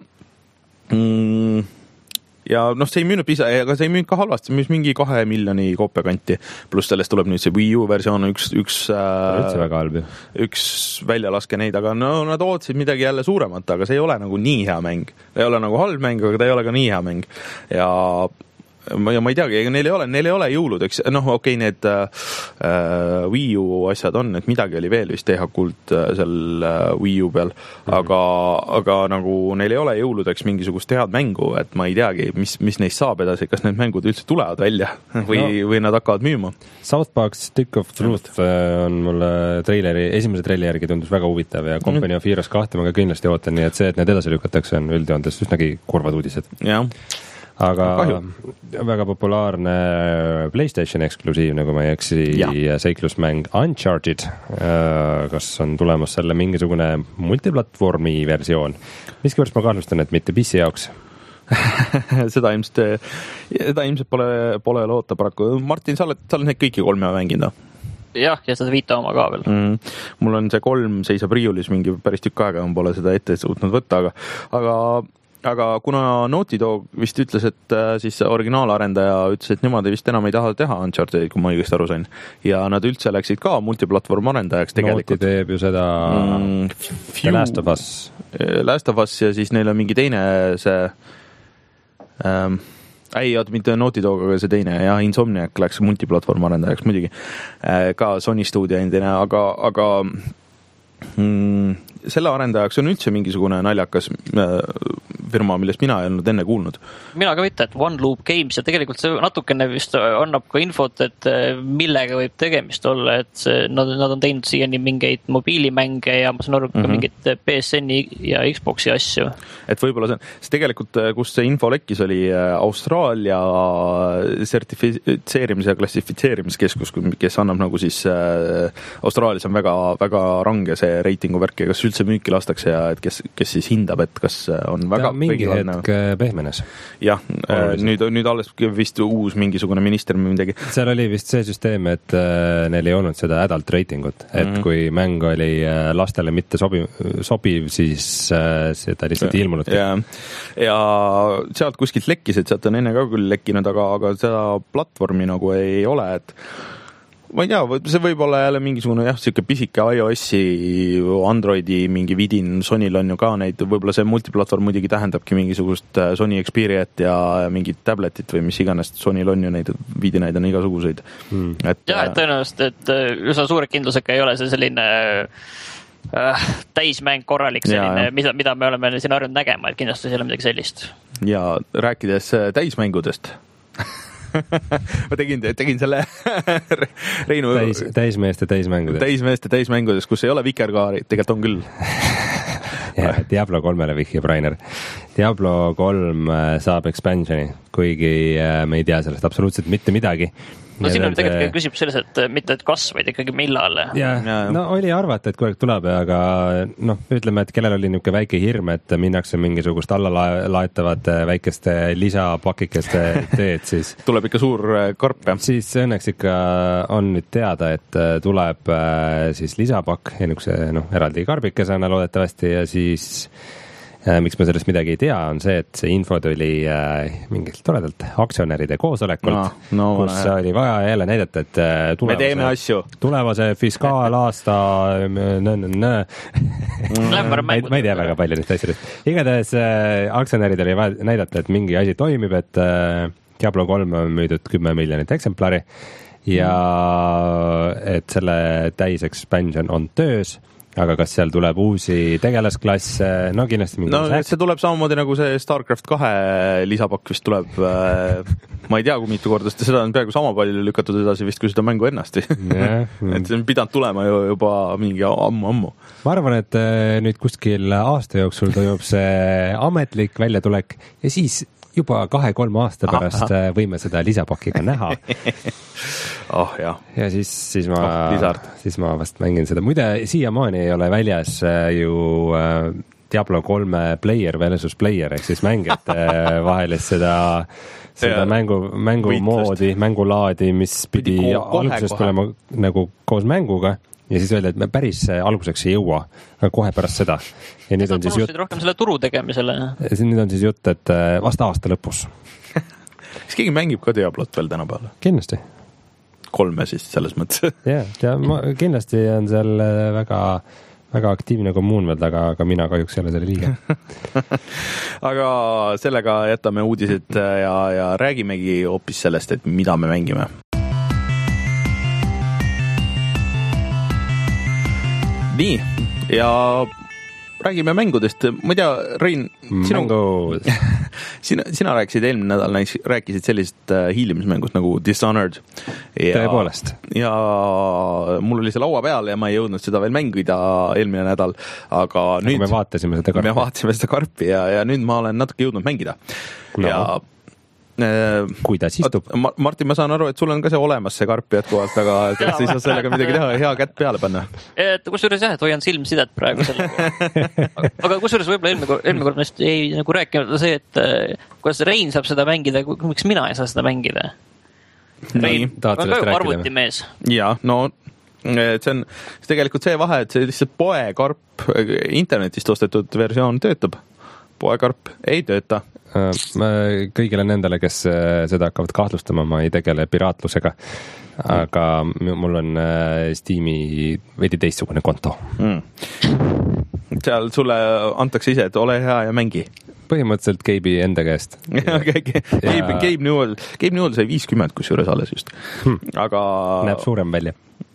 [SPEAKER 1] mm, ja noh, see ei müünud pisa, aga see ei müünud ka halvasti, see müüs mingi kahe miljoni koopia kanti, pluss sellest tuleb nüüd see Wii U versioon, üks, üks,
[SPEAKER 2] äh,
[SPEAKER 1] üks väljalaske neid, aga no nad ootsid midagi jälle suuremat, aga see ei ole nagu nii hea mäng. Ta ei ole nagu halb mäng, aga ta ei ole ka nii hea mäng. Ja ja ma ei teagi, ega neil ei ole, neil ei ole jõuludeks, noh okei, okay, need äh, Wii U asjad on, et midagi oli veel vist T H Q-lt äh, seal äh, Wii U peal, aga, aga nagu neil ei ole jõuludeks mingisugust head mängu, et ma ei teagi, mis, mis neist saab edasi, kas need mängud üldse tulevad välja või, no. või nad hakkavad müüma.
[SPEAKER 2] South Park Stick of Truth on mulle treileri, esimese treileri järgi tundus väga huvitav ja Company of Heroes kahte ma ka kindlasti ootan, nii et see, et need edasi lükatakse, on üldjoontes üsnagi kurvad uudised.
[SPEAKER 1] Jah.
[SPEAKER 2] Aga Kahju. Väga populaarne PlayStation eksklusiiv, nagu ma ei eksi, seiklusmäng Uncharted, kas on tulemas selle mingisugune multiplatvormi versioon. Miskivõrst ma kahtlustan, et mitte P C jaoks.
[SPEAKER 1] seda ilmselt, seda ilmselt pole, pole loota paraku. Martin, sa oled, sa oled neid kõiki kolme mänginud?
[SPEAKER 3] Jah, ja seda viita oma ka veel.
[SPEAKER 1] Mm, mul on see kolm seisab riiulis mingi päris tükk aega, ma pole seda ette suutnud võtta, aga, aga aga kuna Naughty Dog vist ütles, et siis originaalarendaja ütles, et nemad vist enam ei taha teha Uncharted, kui ma õigesti aru sain. Ja nad üldse läksid ka multiplatvorm arendajaks tegelikult.
[SPEAKER 2] Naughty teeb ju seda mm, The Last of Us.
[SPEAKER 1] Last of Us ja siis neil on mingi teine see ähm, ei, oot, mitte Naughty Dog, aga see teine, jah, Insomniac läks multiplatvorm arendajaks muidugi. Äh, ka Sony stuudio endine, aga, aga mm, selle arendajaks on üldse mingisugune naljakas firma, millest mina ei olnud enne kuulnud.
[SPEAKER 3] Mina ka mitte, et One Loop Games ja tegelikult see natukene vist annab ka infot, et millega võib tegemist olla, et see, nad, nad on teinud siiani mingeid mobiilimänge ja ma saan aru ka mm-hmm. mingit P S N-i ja Xboxi asju. Et võib-olla see, see tegelikult, kus see info lekkis, oli Austraalia sertifitseerimise ja klassifitseerimiskeskus, kes annab nagu siis Austraalias on väga, väga range see reitingu värk ja kas üldse müüki lastakse ja et kes, kes siis hindab, et kas on väga
[SPEAKER 2] mingi hetk pehmenes.
[SPEAKER 1] Jah, nüüd, nüüd alles vist uus mingisugune minister midagi.
[SPEAKER 2] Seal oli vist see süsteem, et neil ei olnud seda adult reitingut, et mm-hmm. kui mäng oli lastele mitte sobiv, sobiv siis seda lihtsalt ei ilmunud.
[SPEAKER 1] Ja, ja sealt kuskilt lekkis, et sealt on enne ka küll lekkinud, aga, aga seda platvormi nagu ei ole, et ma ei tea, see võib olla jälle mingisugune jah, siuke pisike iOS-i, Androidi mingi vidin, Sonyl on ju ka neid, võib-olla see multiplatvorm muidugi tähendabki mingisugust Sony Xperiat ja mingit tabletit või mis iganes, Sonyl on ju neid vidinaid on igasuguseid.
[SPEAKER 3] Hmm. Et, ja, et tõenäoliselt, et üsna suure kindlusega ei ole see selline äh, täismäng korralik selline, ja, mida, mida me oleme siin harjunud nägema, et kindlasti ei ole midagi sellist.
[SPEAKER 1] Ja rääkides täismängudest ma tegin, tegin selle Reinu
[SPEAKER 2] täis, täismeeste täismängudes.
[SPEAKER 1] Täismeeste täismängudes, kus ei ole vikerkaari, tegelikult on küll.
[SPEAKER 2] ja, Diablo kolmele vihjab Rainer. Diablo kolm saab expansioni, kuigi me ei tea sellest absoluutselt mitte midagi.
[SPEAKER 3] No siin on tegelikult küsimus selles, et mitte et kas, vaid ikkagi millal.
[SPEAKER 2] Ja, no oli arvata, et kui tuleb, aga noh, ütleme, et kellel oli niisugune väike hirm, et minnakse mingisugust alla laetavat väikeste lisapakikeste teed, siis
[SPEAKER 1] tuleb ikka suur karp, jah?
[SPEAKER 2] Siis õnneks ikka on nüüd teada, et tuleb siis lisapakk ja niisuguse noh, eraldi karbikesena loodetavasti ja siis miks ma sellest midagi ei tea, on see, et see info tuli äh, mingilt toredalt aktsionäride koosolekult, no, no, kus no, oli vaja jälle näidata, et tulevase,
[SPEAKER 1] me teeme asju.
[SPEAKER 2] Tulevase fiskaalaasta nõ, nõ, nõ. ma, ei, ma ei tea väga palju neist asjadest. Igatahes äh, aktsionärid oli vaja näidata, et mingi asi toimib, et äh, Diablo kolm on müüdud kümme miljonit eksemplari ja mm. et selle täis expansion on töös. Aga kas seal tuleb uusi tegelasklasse? No kindlasti mingi
[SPEAKER 1] no, see tuleb samamoodi nagu see StarCraft kahe lisapakk vist tuleb. Ma ei tea, kui mitu korda, sest seda on peaaegu sama palju lükatud edasi vist, kui seda mängu ennast. Yeah. et see on pidanud tulema ju juba mingi ammu-ammu.
[SPEAKER 2] Ma arvan, et nüüd kuskil aasta jooksul toimub see ametlik väljatulek ja siis juba kahe-kolme aasta pärast aha. võime seda lisapakiga näha.
[SPEAKER 1] oh jah.
[SPEAKER 2] Ja siis, siis, ma, oh, siis ma vast mängin seda. Muide, siiamaani ei ole väljas ju Diablo kolme player versus player, ehk siis mängijate vahelist seda, seda mängu, mängu moodi, mängulaadi, mis pidi alguses tulema nagu koos mänguga. Ja siis öeldi, et me päris alguseks ei jõua, kohe pärast seda. Ja nüüd on siis jutt...
[SPEAKER 3] rohkem selle turu tegemisele.
[SPEAKER 2] Nüüd on siis jutt, et vasta aasta lõpus.
[SPEAKER 1] Kas keegi mängib ka Diablot veel tänapäeval?
[SPEAKER 2] Kindlasti.
[SPEAKER 1] Kolme siis selles mõttes.
[SPEAKER 2] ja, ja ma, kindlasti on seal väga, väga aktiivne kommuun veel taga, aga mina kahjuks ei ole selle liige.
[SPEAKER 1] aga sellega jätame uudised ja, ja räägimegi hoopis sellest, et mida me mängime. Nii, ja räägime mängudest. Ma ei tea, Rein, sinu... sina, sina rääkisid eelmine nädal, rääkisid sellist hiilimismängust nagu Dishonored. Ja,
[SPEAKER 2] tõepoolest.
[SPEAKER 1] Ja mul oli see laua peal ja ma ei jõudnud seda veel mängida eelmine nädal, aga nüüd...
[SPEAKER 2] Aga me vaatasime seda karpi.
[SPEAKER 1] Me vaatasime seda karpi ja, ja nüüd ma olen natuke jõudnud mängida. No. Ja...
[SPEAKER 2] kuidas istub?
[SPEAKER 1] Martin, ma saan aru, et sul on ka see olemas see karp jätkuvalt, aga kas ei saa sellega midagi teha, hea kätt peale panna?
[SPEAKER 3] Et kusjuures jah, et hoian silm sidet praegu sellega. aga kusjuures võib-olla eelmine kord, eelmine kord meist ei nagu rääkinud see, et kuidas Rein saab seda mängida, miks mina ei saa seda mängida? Rein on ka arvutimees.
[SPEAKER 1] Ja, no see on tegelikult see vahe, et see lihtsalt poekarp, internetist ostetud versioon töötab. Poekarp ei tööta.
[SPEAKER 2] Kõigile nendele, kes seda hakkavad kahtlustama, ma ei tegele piraatlusega, aga mul on Steam'i veidi teistsugune konto. Mm.
[SPEAKER 1] Seal sulle antakse ise, et ole hea ja mängi.
[SPEAKER 2] Põhimõtteliselt Gabe'i enda käest.
[SPEAKER 1] Gabe, Gabe Newell, Gabe Newell sai viiskümmend kusjuures alles just. Hmm. Aga... Näeb
[SPEAKER 2] suurem välja.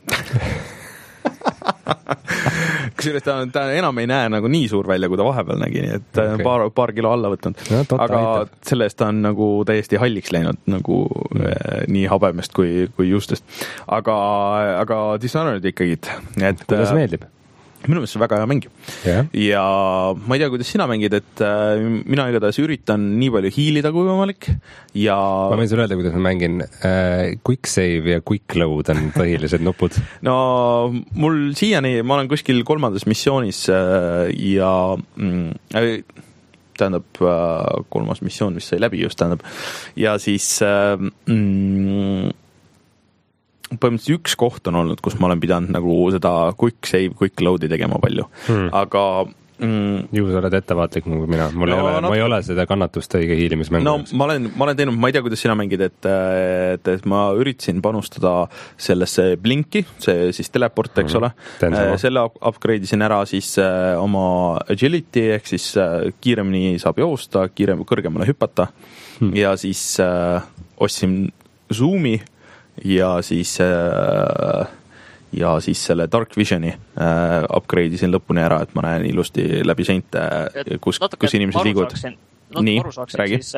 [SPEAKER 1] kusjuures ta, ta enam ei näe nagu nii suur välja, kui ta vahepeal nägi, nii et okay. paar, paar kilo alla võtnud. No, aga aitab. Sellest ta on nagu täiesti halliks läinud, nagu mm. eh, nii habemest kui, kui justest. Aga, aga Dishonored ikkagi. Et,
[SPEAKER 2] kuidas meeldib?
[SPEAKER 1] Minu meelest see väga hea mäng. Yeah. Ja ma ei tea, kuidas sina mängid, et äh, mina igatahes üritan nii palju hiilida kui võimalik. Ja...
[SPEAKER 2] Ma võin sulle öelda, kuidas ma mängin. Äh, quick save ja quick load on põhilised nupud.
[SPEAKER 1] No mul siiani, ma olen kuskil kolmandas missioonis äh, ja mm, äh, tähendab äh, kolmas missioon, mis sai läbi just tähendab. Ja siis... Äh, mm, põhimõtteliselt üks koht on olnud, kus ma olen pidanud nagu seda quick save, quick load'i tegema palju. Hmm. Aga...
[SPEAKER 2] Mm, ju sa oled ettevaatlik nagu mina. Mul no, ei ole, no, ma ei ole seda kannatust õige hiilimismängu.
[SPEAKER 1] No ma olen, ma olen teinud, ma ei tea, kuidas sina mängid, et, et, et ma üritasin panustada sellesse blinki, see siis teleport, eks ole. Hmm. Selle upgrade'isin ära siis oma agility, ehk siis kiiremini saab joosta, kiirem, kõrgemale hüpata hmm. ja siis äh, ostsin zoom'i ja siis äh, ja siis selle Dark Visioni äh, upgrade'isin lõpuni ära, et ma näen ilusti läbi seinte, kus, kus inimesed liiguvad.
[SPEAKER 3] Nii, aru saaksin, siis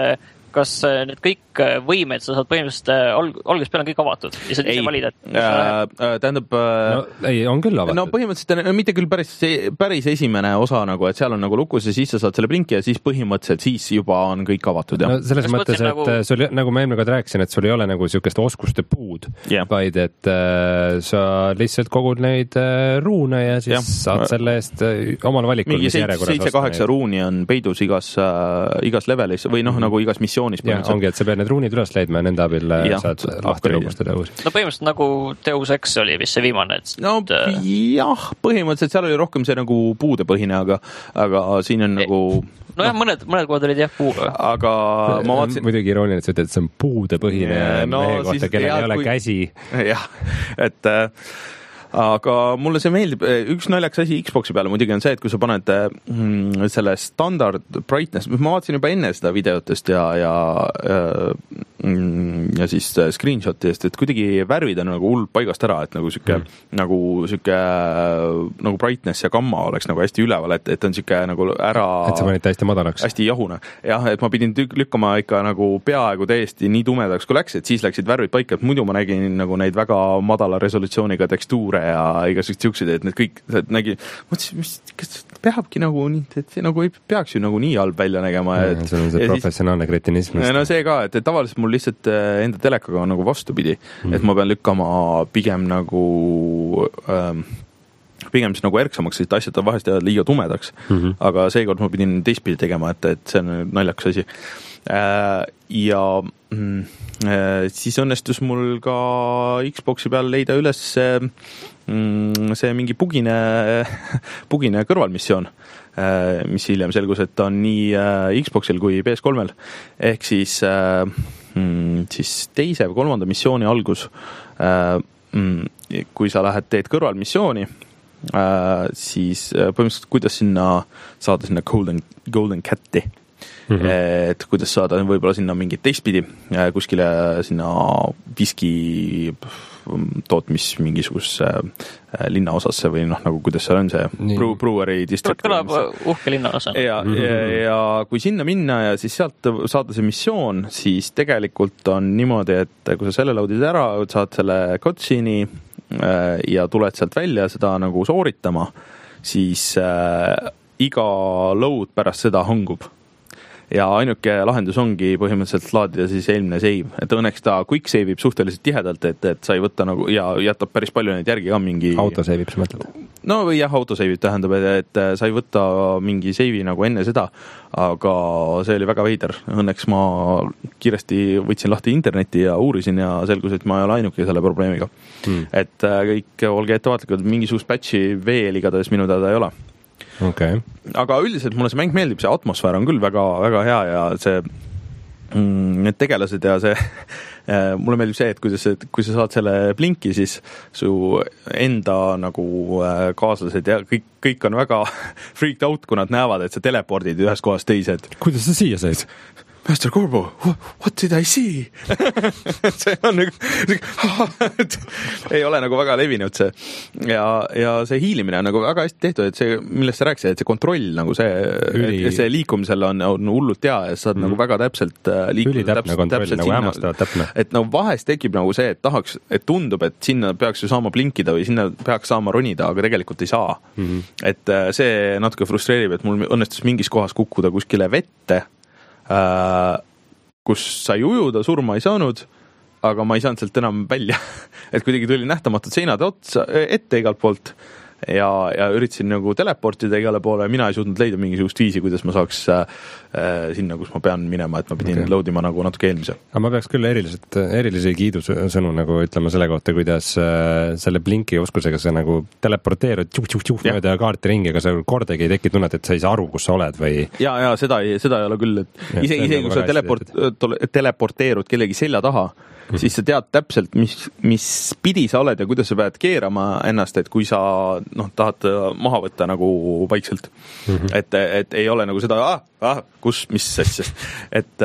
[SPEAKER 3] kas need kõik võimed sa saad põhimõtteliselt alg- algusest peale on kõik avatud ja saad ise valida, et
[SPEAKER 1] äh, tähendab
[SPEAKER 2] no, ei, on küll avatud.
[SPEAKER 1] No põhimõtteliselt no, mitte küll päris, päris esimene osa nagu, et seal on nagu lukus ja siis sa saad selle blinki ja siis põhimõtteliselt siis juba on kõik avatud.
[SPEAKER 2] No, selles
[SPEAKER 3] Kas
[SPEAKER 2] mõttes, et nagu... sul, nagu ma eelmine kord rääkisin, et sul ei ole nagu siukest oskuste puud, yeah. vaid et äh, sa lihtsalt kogud neid äh, ruune ja siis yeah. saad selle eest äh, omal valikul.
[SPEAKER 1] Mingi seitse-kaheksa ruuni on peidus igas, äh, igas levelis või noh, mm. nagu igas missioonis.
[SPEAKER 2] Ja, ongi, et sa pead need ruunid üles leidma ja nende abil ja, saad lahti lukustada uusi.
[SPEAKER 3] No põhimõtteliselt nagu Deus Ex oli vist see viimane. Et...
[SPEAKER 1] No jah, põhimõtteliselt seal oli rohkem see nagu puudepõhine, aga, aga siin on e... nagu...
[SPEAKER 3] No jah, mõned, mõned kohad olid jah puuga.
[SPEAKER 1] Aga ma vaatasin...
[SPEAKER 2] Muidugi irooniline, et see on puudepõhine ja, no, mehe kohta, kellel ei ole kui... käsi.
[SPEAKER 1] Jah, et... aga mulle see meeldib, üks naljaks asi Xboxi peale muidugi on see, et kui sa paned mm, selle standard brightness, ma vaatasin juba enne seda videotest ja, ja, mm, ja siis screenshotidest, et kuidagi värvid on nagu hull paigast ära, et nagu siuke, mm. nagu siuke nagu brightness ja gamma oleks nagu hästi üleval, et, et on siuke nagu ära
[SPEAKER 2] et sa panid hästi madalaks.
[SPEAKER 1] Hästi jahune. Jah, et ma pidin lükkama ikka nagu peaaegu täiesti nii tumedaks kui läks, et siis läksid värvid paika, et muidu ma nägin nagu neid väga madala resolutsiooniga tekstuure ja igasugused siuksed, et need kõik nägi, mõtlesin, mis kas peabki nagu nii, et see nagu ei peaks ju nagu nii halb välja nägema. Et,
[SPEAKER 2] see on see professionaalne siis, kretinism.
[SPEAKER 1] No see ka, et, et tavaliselt mul lihtsalt enda telekaga on nagu vastupidi, mm. et ma pean lükkama pigem nagu ähm, pigem siis nagu erksamaks, et asjad vahest jäävad liiga tumedaks, mm-hmm. aga seekord ma pidin teistpidi tegema, et, et see on naljakas asi. Äh, ja mm, äh, siis õnnestus mul ka Xboxi peal leida üles see, mm, see mingi bugine, bugine kõrvalmissioon, äh, mis hiljem selgus, et on nii äh, Xboxil kui P S kolmel. Ehk siis, äh, mm, siis teise või kolmanda missiooni algus, äh, mm, kui sa lähed, teed kõrvalmissiooni, äh, siis äh, põhimõtteliselt kuidas sinna saada sinna Golden, Golden Catti. Mm-hmm. Et kuidas saada võib-olla sinna mingit teistpidi kuskile sinna viski tootmis mingisuguse linna osasse või noh, nagu kuidas seal on see Brew, brewery district.
[SPEAKER 3] Kõlab uhke linna osa.
[SPEAKER 1] Ja, ja, ja kui sinna minna ja siis sealt saada see missioon, siis tegelikult on niimoodi, et kui sa selle laudid ära, saad selle cutscene'i ja tuled sealt välja seda nagu sooritama, siis äh, iga load pärast seda hangub. Ja ainuke lahendus ongi põhimõtteliselt laadida siis eelmine save, et õnneks ta quick save ib suhteliselt tihedalt, et, et sa ei võtta nagu ja jätab päris palju neid järgi ka mingi
[SPEAKER 2] auto save ib, sa mõtled?
[SPEAKER 1] No või jah, auto save ib tähendab, et, et sa ei võtta mingi save'i nagu enne seda, aga see oli väga veider. Õnneks ma kiiresti võtsin lahti interneti ja uurisin ja selgus, et ma ei ole ainuke selle probleemiga. Hmm. Et kõik olge ettevaatlikud, mingisugust patchi veel igatahes minu teada ei ole.
[SPEAKER 2] Okay.
[SPEAKER 1] Aga üldiselt mulle see mäng meeldib, see atmosfäär on küll väga, väga hea ja see mm, need tegelased ja see mulle meeldib see, et kui sa, kui sa saad selle blinki, siis su enda nagu kaaslased ja kõik, kõik on väga freaked out, kui nad näevad, et sa telepordid ühest kohast teised.
[SPEAKER 2] Kuidas sa siia said?
[SPEAKER 1] Master Corbo, what did I see? see on nagu, ei ole nagu väga levinud see. Ja, ja see hiilimine on nagu väga hästi tehtud, et see, millest sa rääkisid, et see kontroll nagu see, Üli... see liikumisel on, on hullult hea ja sa saad mm. nagu väga täpselt liikuda.
[SPEAKER 2] Üli täpne kontroll, täpselt nagu hämmastavalt täpne.
[SPEAKER 1] Et nagu vahest tekib nagu see, et tahaks, et tundub, et sinna peaks ju saama blinkida või sinna peaks saama ronida, aga tegelikult ei saa. Mm-hmm. Et see natuke frustreerib, et mul õnnestus mingis kohas kukkuda kuskile vette, Uh, kus sai ujuda, surma ei saanud, aga ma ei saanud sealt enam välja. Et kuidagi tuli nähtamatud seinad otsa, ette igalt poolt ja, ja üritasin nagu teleportida igale poole ja mina ei suutnud leida mingisugust viisi, kuidas ma saaks äh, sinna, kus ma pean minema, et ma pidin okay. loadima nagu natuke eelmise.
[SPEAKER 2] Aga ma peaks küll eriliselt, erilisi kiidusõnu nagu ütlema selle kohta, kuidas äh, selle blinki oskusega sa nagu teleporteerud tšuh-tšuh-tšuh mööda kaarti ringi, aga sa kordagi ei teki tunnet, et sa ei saa aru, kus sa oled või... Ja, ja seda ei, seda ei ole küll, et ja, isegi, isegi kui sa teleport, teleporteerud kellegi selja taha, mm-hmm. siis sa tead täpselt, mis, mis pidi sa oled ja kuidas sa pead keerama ennast, et kui sa noh, tahad maha võtta nagu vaikselt. Mm-hmm. Et, et ei ole nagu seda, ah,
[SPEAKER 1] ah, kus, mis asja. Et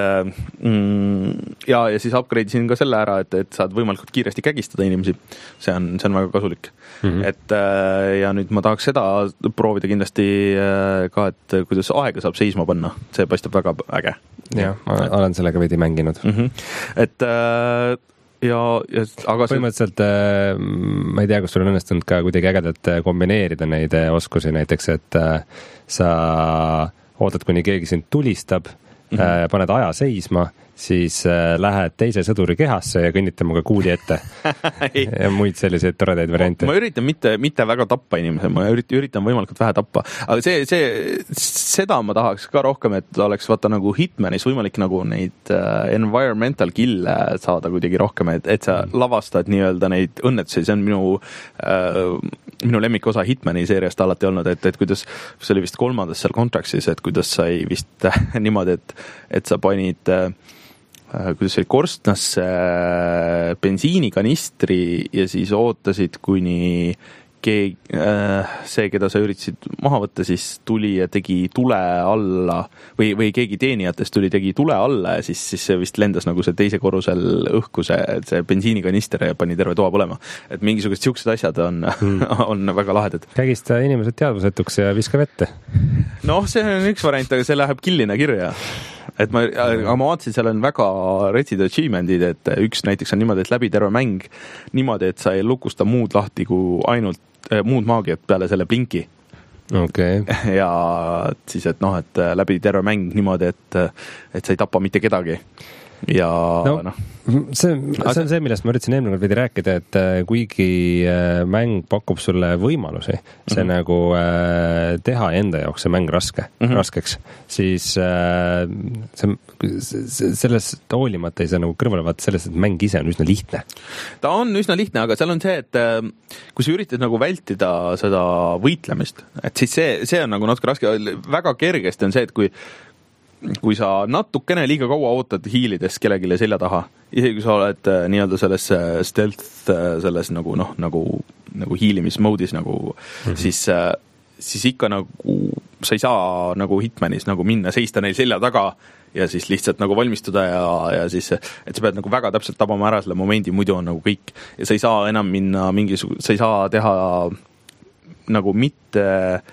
[SPEAKER 1] mm, ja, ja siis upgrade isin ka selle ära, et, et saad võimalikult kiiresti kägistada inimesi. See on, see on väga kasulik. Mm-hmm. Et ja nüüd ma tahaks seda proovida kindlasti ka, et kuidas aega saab seisma panna. See paistab väga äge.
[SPEAKER 2] Jah, ma et... olen sellega veidi mänginud.
[SPEAKER 1] Mm-hmm. Et ja, ja aga
[SPEAKER 2] põhimõtteliselt ma ei tea, kas sul on õnnestunud ka kuidagi ägedalt kombineerida neid oskusi, näiteks, et sa ootad, kuni keegi sind tulistab, mm-hmm. paned aja seisma, siis lähed teise sõduri kehasse ja kõnnid temaga kuuli ette. Ja muid selliseid toredaid variante.
[SPEAKER 1] Ma üritan mitte, mitte väga tappa inimese, ma üritan, üritan võimalikult vähe tappa. Aga see, see, seda ma tahaks ka rohkem, et oleks vaata nagu Hitmanis võimalik nagu neid uh, environmental kill'e saada kuidagi rohkem, et, et sa lavastad nii-öelda neid õnnetusi. See on minu, uh, minu lemmik osa Hitmani seeriast alati olnud, et, et kuidas, see oli vist kolmandas seal Contractsis, et kuidas sai vist niimoodi, et, et sa panid uh, kuidas oli korstnasse bensiinikanistri ja siis ootasid, kuni keegi, see, keda sa üritasid maha võtta, siis tuli ja tegi tule alla või, või keegi teenijatest tuli, tegi tule alla ja siis, siis see vist lendas nagu see teise korrusel õhku see, see bensiinikanister ja pani terve toa põlema. Et mingisugused siuksed asjad on, mm. on väga lahedad.
[SPEAKER 2] Kägista inimesed teadvusetuks ja viska vette.
[SPEAKER 1] Noh, see on üks variant, aga see läheb killina kirja. Et ma, aga ma vaatasin, seal on väga retsid achievement'id, et üks näiteks on niimoodi, et läbi terve mäng niimoodi, et sa ei lukusta muud lahti kui ainult äh, muud maagiat peale selle blinki.
[SPEAKER 2] Okay.
[SPEAKER 1] Ja siis, et noh, et läbi terve mäng niimoodi, et, et sa ei tapa mitte kedagi. Ja
[SPEAKER 2] no, noh. See, see on see, millest ma üritasin eelmine veidi rääkida, et kuigi mäng pakub sulle võimalusi, see mm-hmm. nagu äh, teha enda jaoks see mäng raske, mm-hmm. raskeks, siis äh, see, sellest hoolimata ei saa nagu kõrvale vaata sellest, et mäng ise on üsna lihtne.
[SPEAKER 1] Ta on üsna lihtne, aga seal on see, et äh, kui sa üritad nagu vältida seda võitlemist, et siis see, see on nagu natuke raske. Väga kergesti on see, et kui kui sa natukene liiga kaua ootad hiilides kellegile selja taha, isegi kui sa oled äh, nii-öelda selles äh, stealth, äh, selles nagu, noh, nagu, nagu hiilimismoodis, nagu, mm-hmm. siis, äh, siis ikka nagu, sa ei saa nagu Hitmanis nagu minna, seista neil selja taga ja siis lihtsalt nagu valmistuda ja, ja siis, et sa pead nagu väga täpselt tabama ära selle momendi, muidu on nagu kõik. Ja sa ei saa enam minna mingisugune, sa ei saa teha nagu mitte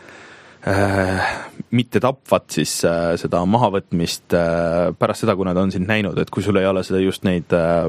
[SPEAKER 1] Äh, mitte tapvat siis äh, seda mahavõtmist äh, pärast seda, kui nad on sind näinud, et kui sul ei ole seda just neid, äh,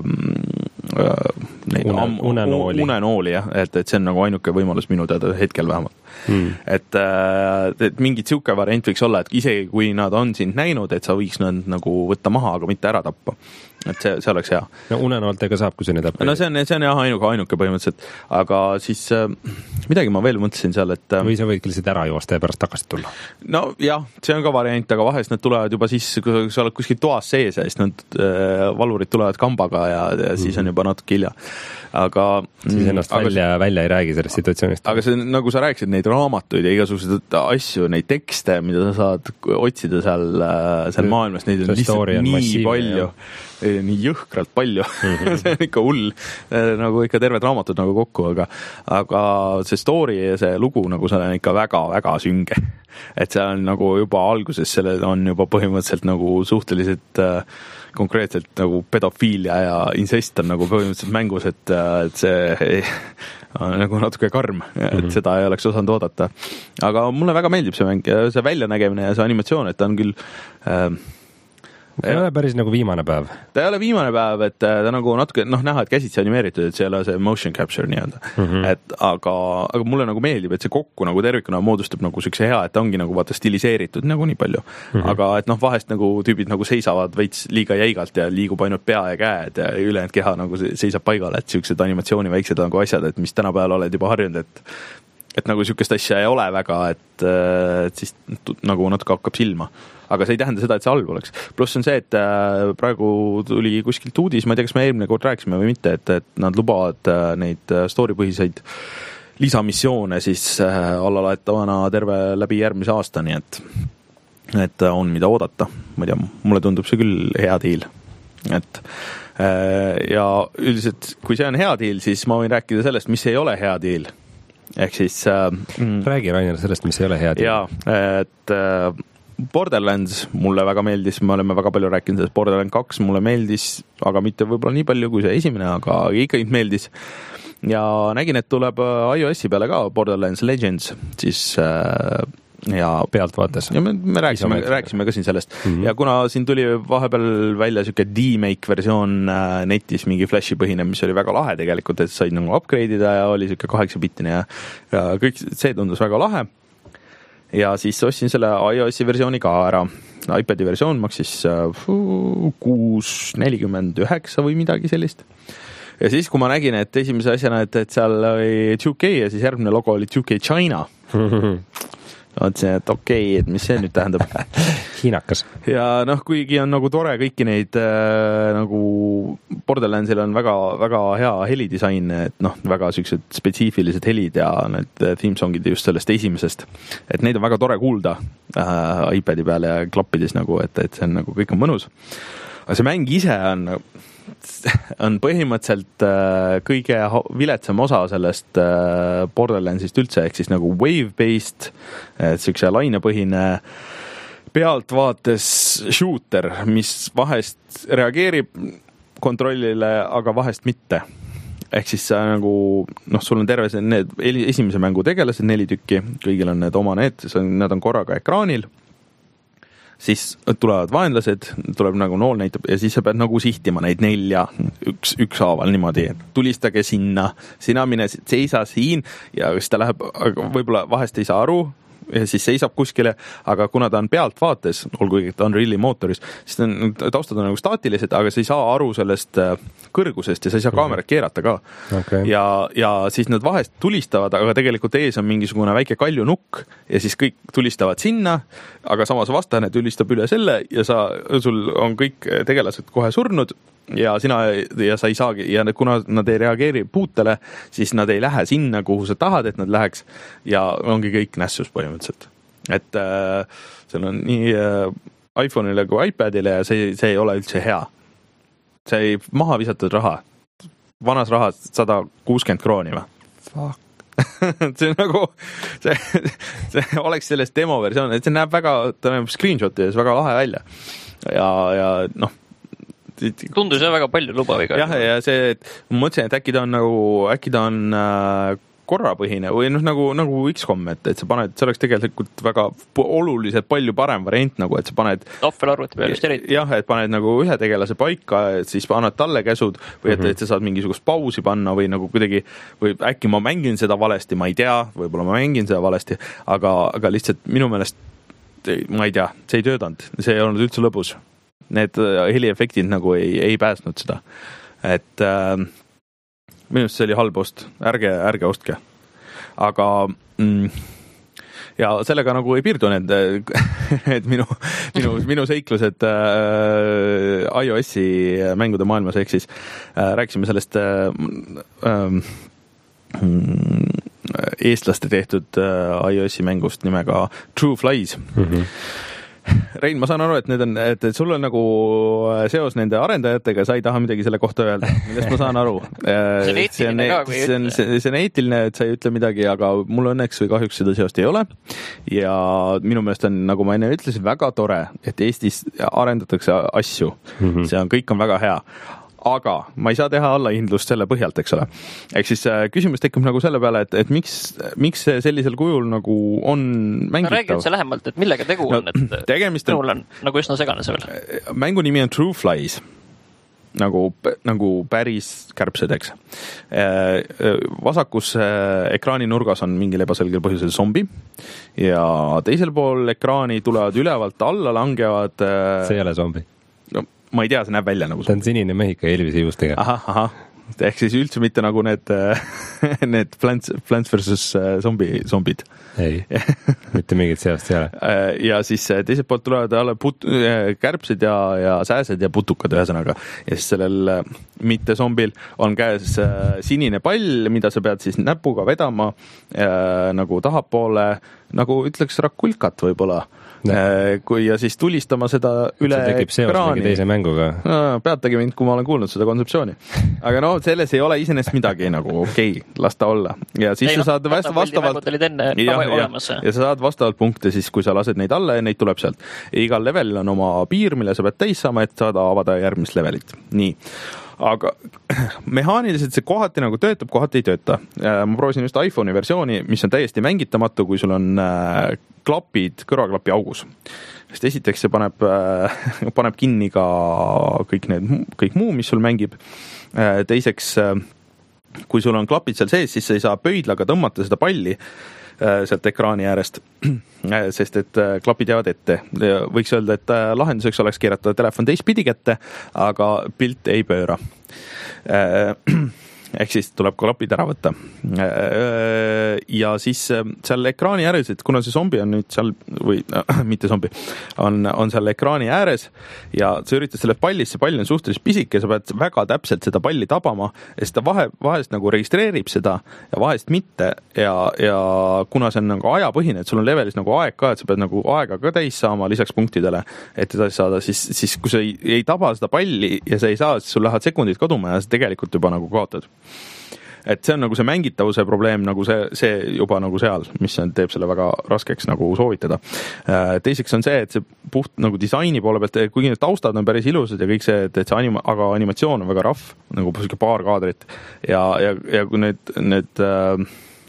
[SPEAKER 1] neid
[SPEAKER 2] Une, am, unenooli,
[SPEAKER 1] unenooli jah, et, et see on nagu ainuke võimalus minu teada hetkel vähemalt. Hmm. Et, äh, et mingid siuke variant võiks olla, et isegi kui nad on sind näinud, et sa võiks nad nagu võtta maha, aga mitte ära tappa. Et see, see oleks hea.
[SPEAKER 2] No unenooltega saab, kui see nüüd tappa.
[SPEAKER 1] No see on, see on jah ainuke, ainuke põhimõtteliselt, aga siis äh, midagi ma veel mõtlesin seal, et äh,
[SPEAKER 2] või sa võid lihtsalt ära joosta ja pärast takast tulla.
[SPEAKER 1] No jah, see on ka variant, aga vahest nad tulevad juba siis, kui sa oled kuskil toas sees ja siis nad äh, valurid tulevad kambaga ja, ja siis on juba natuke hilja. Aga
[SPEAKER 2] siis ennast aga, välja, välja ei räägi sellest situatsioonist.
[SPEAKER 1] Aga see, nagu sa rääkisid, neid raamatuid ja igasuguseid asju, neid tekste, mida sa saad otsida seal, seal maailmas, neid on lihtsalt nii massiivne, palju, jah. Nii jõhkralt palju. Mm-hmm. See on ikka hull, nagu ikka terved raamatud nagu kokku, aga, aga see story ja see lugu nagu see on ikka väga, väga sünge. Et see on nagu juba alguses, selle on juba põhimõtteliselt nagu suhteliselt äh, konkreetselt nagu pedofiilia ja incest on nagu põhimõtteliselt mängus, et, et see ei, on nagu natuke karm, et mm-hmm. seda ei oleks osanud oodata. Aga mulle väga meeldib see mäng, see väljanägemine ja see animatsioon, et ta on küll äh,
[SPEAKER 2] ta ei ole päris nagu viimane päev.
[SPEAKER 1] Ta ei ole viimane päev, et ta nagu natuke, noh, näha, et käsitsi animeeritud, et see ei ole see motion capture nii-öelda. Mm-hmm. Et aga, aga mulle nagu meeldib, et see kokku nagu tervikuna moodustab nagu sükse hea, et ta ongi nagu vaata stiliseeritud nagu nii palju. Mm-hmm. Aga et noh, vahest nagu tüübid nagu seisavad veits liiga jäigalt ja liigub ainult pea ja käed ja ülejäänud keha nagu seisab paigal, et süksed animatsiooni väiksed nagu asjad, et mis tänapäeval oled juba harjunud, et et nagu sükest asja ei ole väga, et, et siis nagu natuke hakkab silma. Aga see ei tähenda seda, et see halb oleks. Pluss on see, et praegu tuli kuskilt uudis, ma ei tea, kas me eelmine kord rääkisime või mitte, et, et nad lubavad neid story-põhiseid lisamissioone siis allalaetavana terve läbi järgmise aastani, et, et on mida oodata. Ma ei tea, mulle tundub see küll hea deal. Et, ja üldiselt, kui see on hea deal, siis ma võin rääkida sellest, mis ei ole hea deal. Ehk siis... Äh,
[SPEAKER 2] Räägi, Rainer, sellest, mis ei ole hea deal.
[SPEAKER 1] Jaa, et... Äh, Borderlands mulle väga meeldis, me oleme väga palju rääkinud sellest, Borderlands kaks mulle meeldis, aga mitte võib-olla nii palju kui see esimene, aga ikkagi meeldis. Ja nägin, et tuleb iOS-i peale ka Borderlands Legends, siis äh, ja
[SPEAKER 2] pealtvaates.
[SPEAKER 1] Ja me, me rääkisime, rääkisime ka siin sellest. Mm-hmm. Ja kuna siin tuli vahepeal välja siuke D-Make versioon äh, netis, mingi Flashi põhine, mis oli väga lahe tegelikult, et said nagu upgrade'ida ja oli siuke kaheksa bittine ja, ja kõik see tundus väga lahe. Ja siis ostsin selle iOS-i versiooni ka ära. iPadi versioon maksis äh, kuus nelikümmend üheksa või midagi sellist. Ja siis, kui ma nägin, et esimese asjana, et, et seal oli two K ja siis järgmine logo oli two K China. Mõtlesin, et okei, okay, et mis see nüüd tähendab.
[SPEAKER 2] Hiinakas.
[SPEAKER 1] Ja noh, kuigi on nagu tore kõiki neid äh, nagu Borderlandsil on väga, väga hea helidisain, et noh, väga sellised spetsiifilised helid ja need theme songid just sellest esimesest. Et neid on väga tore kuulda äh, iPadi peal ja klappides nagu, et, et see on nagu kõik on mõnus. Aga see mäng ise on on põhimõtteliselt äh, kõige viletsam osa sellest äh, Borderlandsist üldse, ehk siis nagu wave-based, siukse lainepõhine pealtvaates shooter, mis vahest reageerib kontrollile, aga vahest mitte. Ehk siis sa nagu, noh, sul on terve see, need esimese mängu tegelased, neli tükki, kõigil on need oma need, nad on korraga ekraanil. Siis tulevad vaenlased, tuleb nagu nool näitab ja siis sa pead nagu sihtima neid nelja üks, üks haaval niimoodi, et tulistage sinna, sina mine seisa siin ja siis ta läheb, võib-olla vahest ei saa aru ja siis seisab kuskile, aga kuna ta on pealtvaates, olgugi ta on Unreali mootoris, siis ta on, taustad on nagu staatilised, aga sa ei saa aru sellest kõrgusest ja sa ei saa kaamerat keerata ka. Okay. Ja, ja siis nad vahest tulistavad, aga tegelikult ees on mingisugune väike kaljunukk ja siis kõik tulistavad sinna, aga samas vastane tulistab üle selle ja sa, sul on kõik tegelased kohe surnud ja sina ja sa ei saagi ja kuna nad ei reageeri puutele, siis nad ei lähe sinna, kuhu sa tahad, et nad läheks ja ongi kõik nässus põhimõtteliselt. Et äh, seal on nii äh, iPhone'ile kui iPadile ja see, see ei ole üldse hea. See ei maha visatud raha. Vanas rahas sada kuuskümmend krooni või? Fuck. see on nagu, see, see oleks sellest demo versioon, et see näeb väga, ta näeb screenshotides väga lahe välja. Ja, ja noh,
[SPEAKER 3] tundus jah väga palju lubaviga.
[SPEAKER 1] Jah, ja see, et ma mõtlesin, et äkki ta on nagu, äkki ta on äh, korrapõhine või noh, nagu, nagu X COM, et, et sa paned, see oleks tegelikult väga oluliselt palju parem variant, nagu, et sa paned
[SPEAKER 3] tahvelarvuti peal just eriti.
[SPEAKER 1] Jah, et paned nagu ühe tegelase paika, et siis annad talle käsud või et, mm-hmm. et sa saad mingisugust pausi panna või nagu kuidagi, või äkki ma mängin seda valesti, ma ei tea, võib-olla ma mängin seda valesti, aga, aga lihtsalt minu meelest, ma ei tea, see ei töötanud, see ei olnud üldse lõbus. Need heliefektid nagu ei, ei pääsnud seda. Et äh, minu arust see oli halb ost. Ärge, ärge ostke. Aga mm, ja sellega nagu ei piirdu need, et minu, minu, minu seiklused äh, iOS-i mängude maailmas, ehk siis äh, rääkisime sellest äh, äh, eestlaste tehtud äh, iOS-i mängust nimega True Flies. Mm-hmm. Rein, ma saan aru, et need on, et sul on nagu seos nende arendajatega, sa ei taha midagi selle kohta öelda, millest ma saan aru.
[SPEAKER 3] see on eetiline ka, kui
[SPEAKER 1] see on, see, see on eetiline, et sa ei ütle midagi, aga mul õnneks või kahjuks seda seost ei ole. Ja minu meelest on, nagu ma enne ütlesin, väga tore, et Eestis arendatakse asju. Mm-hmm. See on, kõik on väga hea. Aga ma ei saa teha allahindlust selle põhjalt, eks ole. Ehk siis küsimus tekib nagu selle peale, et, et miks, miks see sellisel kujul nagu on mängitav?
[SPEAKER 3] No räägi üldse lähemalt, et millega tegu on, no, et tegemist on, on nagu üsna segane see veel.
[SPEAKER 1] Mängu nimi on True Flies. Nagu, nagu päris kärbsed, eks. Vasakus ekraani nurgas on mingil ebaselgel põhjusel zombi ja teisel pool ekraani tulevad ülevalt alla langevad.
[SPEAKER 2] See ei ole zombi.
[SPEAKER 1] No, ma ei tea, see näeb välja nagu.
[SPEAKER 2] Ta on sinine mehika Elvise juustega.
[SPEAKER 1] Aha, aha. Ehk siis üldse mitte nagu need, need Plants, Plants versus zombi, zombid.
[SPEAKER 2] Ei, mitte mingit seost ei ole.
[SPEAKER 1] Ja siis teiselt poolt tulevad alla put, kärbsed ja, ja sääsed ja putukad ühesõnaga. Ja siis sellel mitte zombil on käes sinine pall, mida sa pead siis näpuga vedama nagu tahapoole, nagu ütleks rakulkat võib-olla. kui ja siis tulistama seda üle ekraani.
[SPEAKER 2] Teise mänguga.
[SPEAKER 1] No, peatagi mind, kui ma olen kuulnud seda kontseptsiooni. Aga no, selles ei ole iseenesest midagi nagu okei, okay, las ta olla. Ja siis ei, sa saad no, vastavalt...
[SPEAKER 3] Enne, ja, ja,
[SPEAKER 1] ja sa saad vastavalt punkte siis, kui sa lased neid alla ja neid tuleb sealt. Ja igal levelil on oma piir, mille sa pead täis saama, et saada avada järgmist levelit. Nii. Aga mehaaniliselt see kohati nagu töötab, kohati ei tööta. Ma proovisin just iPhone'i versiooni, mis on täiesti mängitamatu, kui sul on klapid kõrvaklapi augus. Sest esiteks see paneb, paneb kinni ka kõik, need, kõik muu, mis sul mängib. Teiseks, kui sul on klapid seal sees, siis sa ei saa pöidlaga tõmmata seda palli sealt ekraani äärest, sest et klapid jäävad ette. Võiks öelda, et lahenduseks oleks keerata telefon teistpidi kätte, aga pilt ei pööra. Ehk siis tuleb klapid ära võtta. Ja siis seal ekraani ääres, et kuna see zombi on nüüd seal, või äh, mitte zombi, on, on seal ekraani ääres ja sa üritad selle pallis, see pall on suhteliselt pisik ja sa pead väga täpselt seda palli tabama ja seda vahe, vahest nagu registreerib seda ja vahest mitte ja, ja kuna see on nagu ajapõhine, et sul on levelis nagu aeg ka, et sa pead nagu aega ka täis saama lisaks punktidele, et edasi saada, siis, siis kui sa ei, ei taba seda palli ja sa ei saa, siis sul lähevad sekundid kaduma ja sa tegelikult juba nagu kaotad. Et see on nagu see mängitavuse probleem, nagu see, see juba nagu seal, mis teeb selle väga raskeks nagu soovitada. Teiseks on see, et see puht nagu disaini poole pealt, kuigi need taustad on päris ilusad ja kõik see, et, et see anima, aga animatsioon on väga rahv, nagu paar kaadrit ja, ja, ja kui need, need äh,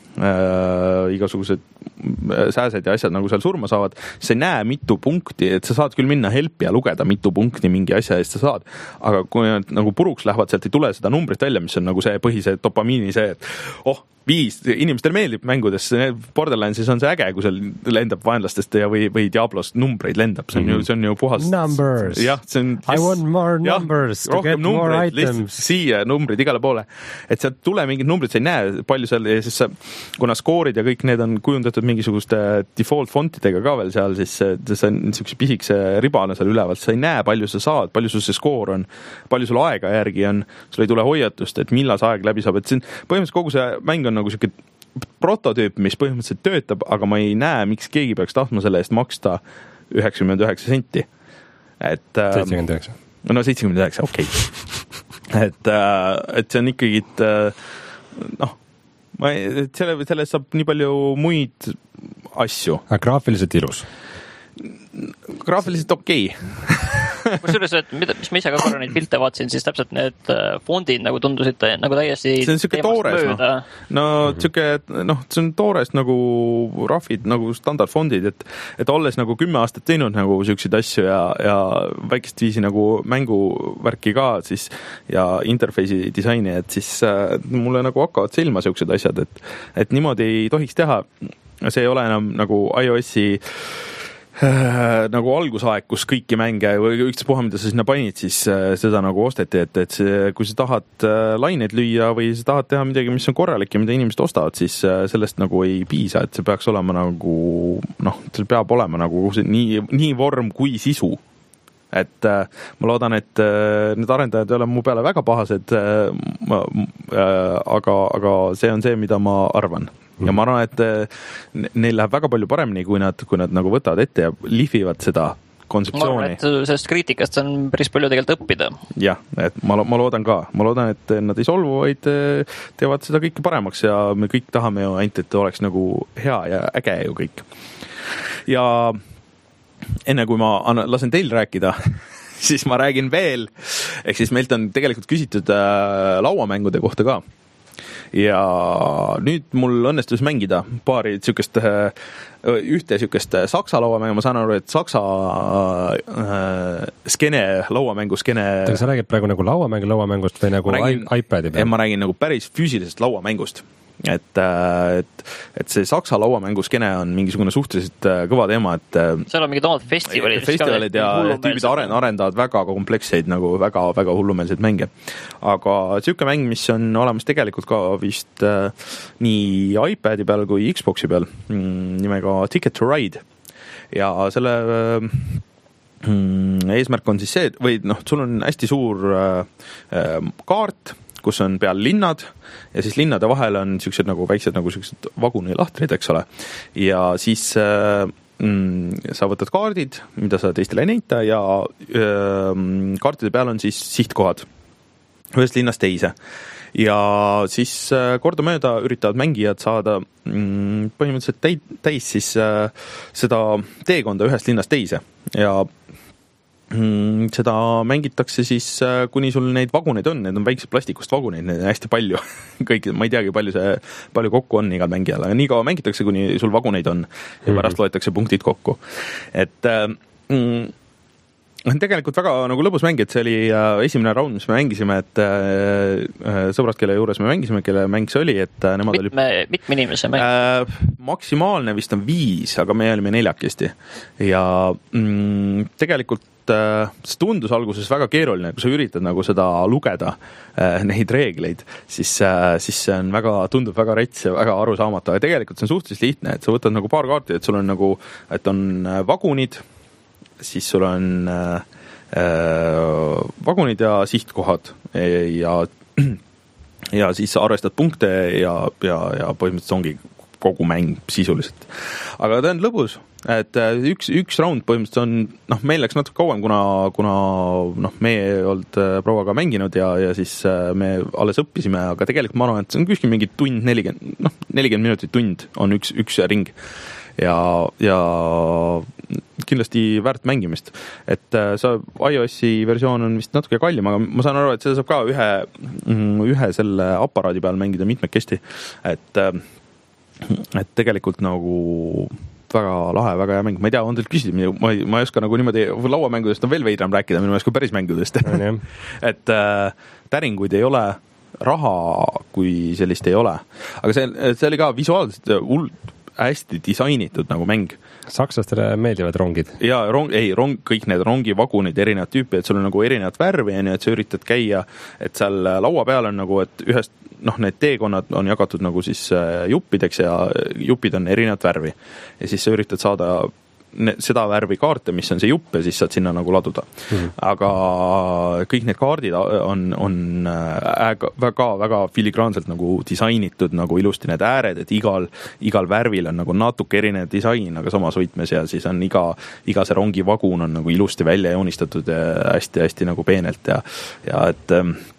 [SPEAKER 1] äh, igasugused sääsed ja asjad nagu seal surma saavad, sa ei näe mitu punkti, et sa saad küll minna helpi ja lugeda mitu punkti mingi asja eest sa saad, aga kui nad nagu puruks lähevad, sealt ei tule seda numbrit välja, mis on nagu see põhise dopamiini see, et oh, viis, inimestel meeldib mängudes, Borderlandsis on see äge, kui seal lendab vaenlastest ja või, või Diablost numbreid lendab, see on ju, see on ju puhas
[SPEAKER 2] numbers,
[SPEAKER 1] jah, see on,
[SPEAKER 2] I want more numbers ja, to get more items
[SPEAKER 1] siia numbrid igale poole, et sealt tule mingid numbrid, sa ei näe palju seal ja siis sa, kuna skoorid ja kõik need on kujundatud mingisuguste default fontidega ka veel seal, siis see on niisuguse pisikse ribana seal ülevalt, sa ei näe palju sa saad, palju sul see skoor on, palju sul aega järgi on, sul ei tule hoiatust, et millal see aeg läbi saab, et siin põhimõtteliselt kogu see mäng on nagu siuke prototüüp, mis põhimõtteliselt töötab, aga ma ei näe, miks keegi peaks tahtma selle eest maksta üheksakümmend üheksa senti. Et
[SPEAKER 2] seitsekümmend üheksa.
[SPEAKER 1] No seitsekümmend üheksa, okei. Okay. Et, et see on ikkagi, noh, ma ei, selle, selle saab nii palju muid asju.
[SPEAKER 2] Aga graafiliselt ilus?
[SPEAKER 1] Graafiliselt okei. Okay.
[SPEAKER 3] Kusjuures, et mida, mis ma ise ka korra neid pilte vaatsin, siis täpselt need fondid nagu tundusid nagu täiesti
[SPEAKER 1] see on siuke toores, no, no mm-hmm. siuke, noh, see on toores nagu rahvid, nagu standardfondid, et, et olles nagu kümme aastat teinud nagu siukseid asju ja, ja väikest viisi nagu mänguvärki ka siis ja interface'i disaini, et siis äh, mulle nagu hakkavad silma siuksed asjad, et, et niimoodi ei tohiks teha. See ei ole enam nagu iOS-i Äh, nagu algusaeg, kus kõiki mänge või üks puha, mida sa sinna panid, siis äh, seda nagu osteti, et, et see, kui sa tahad äh, laineid lüüa või sa tahad teha midagi, mis on korralik ja mida inimesed ostavad, siis äh, sellest nagu ei piisa, et see peaks olema nagu, noh, see peab olema nagu see, nii, nii vorm kui sisu. Et äh, ma loodan, et äh, need arendajad ei ole mu peale väga pahased, äh, äh, aga, aga see on see, mida ma arvan. Ja ma arvan, et neil läheb väga palju paremini, kui nad, kui nad nagu võtavad ette ja lihvivad seda kontseptsiooni.
[SPEAKER 3] Ma arvan, et sellest kriitikast on päris palju tegelikult õppida.
[SPEAKER 1] Jah, et ma, ma loodan ka. Ma loodan, et nad ei solvu, vaid teevad seda kõike paremaks ja me kõik tahame ju ainult, et oleks nagu hea ja äge ju kõik. Ja enne kui ma anna, lasen teil rääkida, siis ma räägin veel. Ehk siis meilt on tegelikult küsitud äh, lauamängude kohta ka. Ja nüüd mul õnnestus mängida paari tsükest, ühte tsükest saksa lauamängu, ma saan aru, et saksa äh, skene, lauamängu skene.
[SPEAKER 2] Sa räägid praegu nagu lauamängu lauamängust või nagu räägin, iPadi peal?
[SPEAKER 1] Ma räägin nagu päris füüsilisest lauamängust. Et, et, et see saksa lauamängu skene on mingisugune suhteliselt kõva teema, et
[SPEAKER 3] seal on mingid omad festivalid,
[SPEAKER 1] festivalid ja tüübid arendavad väga komplekseid, nagu väga, väga hullumeelseid mänge. Aga siuke mäng, mis on olemas tegelikult ka vist äh, nii iPadi peal kui Xboxi peal, nimega Ticket to Ride. Ja selle äh, eesmärk on siis see, või noh, sul on hästi suur äh, kaart, kus on peal linnad ja siis linnade vahel on siuksed nagu väiksed nagu siuksed vagunilahtrid, eks ole. Ja siis äh, mm, sa võtad kaardid, mida sa teistele ei näita ja öö, kaartide peal on siis sihtkohad ühest linnast teise. Ja siis kordamööda üritavad mängijad saada mm, põhimõtteliselt täis, täis siis äh, seda teekonda ühest linnast teise ja mm, seda mängitakse siis äh, kuni sul neid vaguneid on, need on väiksed plastikust vaguneid, neid on hästi palju kõik, ma ei teagi, palju see, palju kokku on igal mängijal, aga nii kaua mängitakse, kuni sul vaguneid on ja pärast loetakse punktid kokku. Et äh, mm, tegelikult väga nagu lõbus mäng, et see oli esimene raund, mis me mängisime, et äh, sõbrad, kelle juures me mängisime, kelle mäng see oli, et nemad
[SPEAKER 3] mitme,
[SPEAKER 1] oli...
[SPEAKER 3] mitme inimese mäng?
[SPEAKER 1] Äh, maksimaalne vist on viis, aga me olime neljakesti. Ja mm, tegelikult äh, see tundus alguses väga keeruline, kui sa üritad nagu seda lugeda, äh, neid reegleid, siis, äh, siis see on väga, tundub väga rets ja väga arusaamatu, aga tegelikult see on suhteliselt lihtne, et sa võtad nagu paar kaarti, et sul on nagu, et on vagunid, siis sul on äh, vagunid ja sihtkohad ja, ja siis arvestad punkte ja, ja, ja põhimõtteliselt ongi kogu mäng sisuliselt. Aga ta on lõbus, et üks, üks round põhimõtteliselt on, noh, meil läks natuke kauem, kuna, kuna noh, me ei olnud prouaga mänginud ja, ja siis me alles õppisime, aga tegelikult ma arvan, et see on kuskil mingi tund, nelikümmend, noh, nelikümmend minutit tund on üks, üks ring. Ja, ja kindlasti väärt mängimist, et see iOS-i versioon on vist natuke kallim, aga ma saan aru, et seda saab ka ühe, ühe selle aparaadi peal mängida mitmekesti, et, et tegelikult nagu väga lahe, väga hea mäng, ma ei tea, on teil küsida, ma ei, ma ei oska nagu niimoodi, lauamängudest on veel veidram rääkida, minu meelest kui päris mängudest et äh, täringuid ei ole, raha kui sellist ei ole, aga see, see oli ka visuaalselt hull hästi disainitud nagu mäng.
[SPEAKER 2] Sakslastele meeldivad rongid. Ja
[SPEAKER 1] rong, ei, rong, kõik need rongivagunid, erinevad tüüpi, et sul on nagu erinevad värvi, ja nii, et sa üritad käia, et seal laua peal on nagu, et ühest, noh, need teekonnad on jagatud nagu siis juppideks ja jupid on erinevat värvi. Ja siis sa üritad saada seda värvi kaarte, mis on see jupp ja siis saad sinna nagu laduda. Mm-hmm. Aga kõik need kaardid on, on väga, väga filigraanselt nagu disainitud, nagu ilusti need ääred, et igal, igal värvil on nagu natuke erinev disain, aga samas võtmes ja siis on iga, iga see rongi vagun on nagu ilusti välja joonistatud ja hästi, hästi nagu peenelt ja, ja et,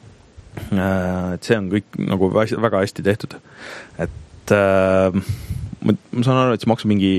[SPEAKER 1] et see on kõik nagu väga hästi tehtud. Et ma, ma saan aru, et see maksab mingi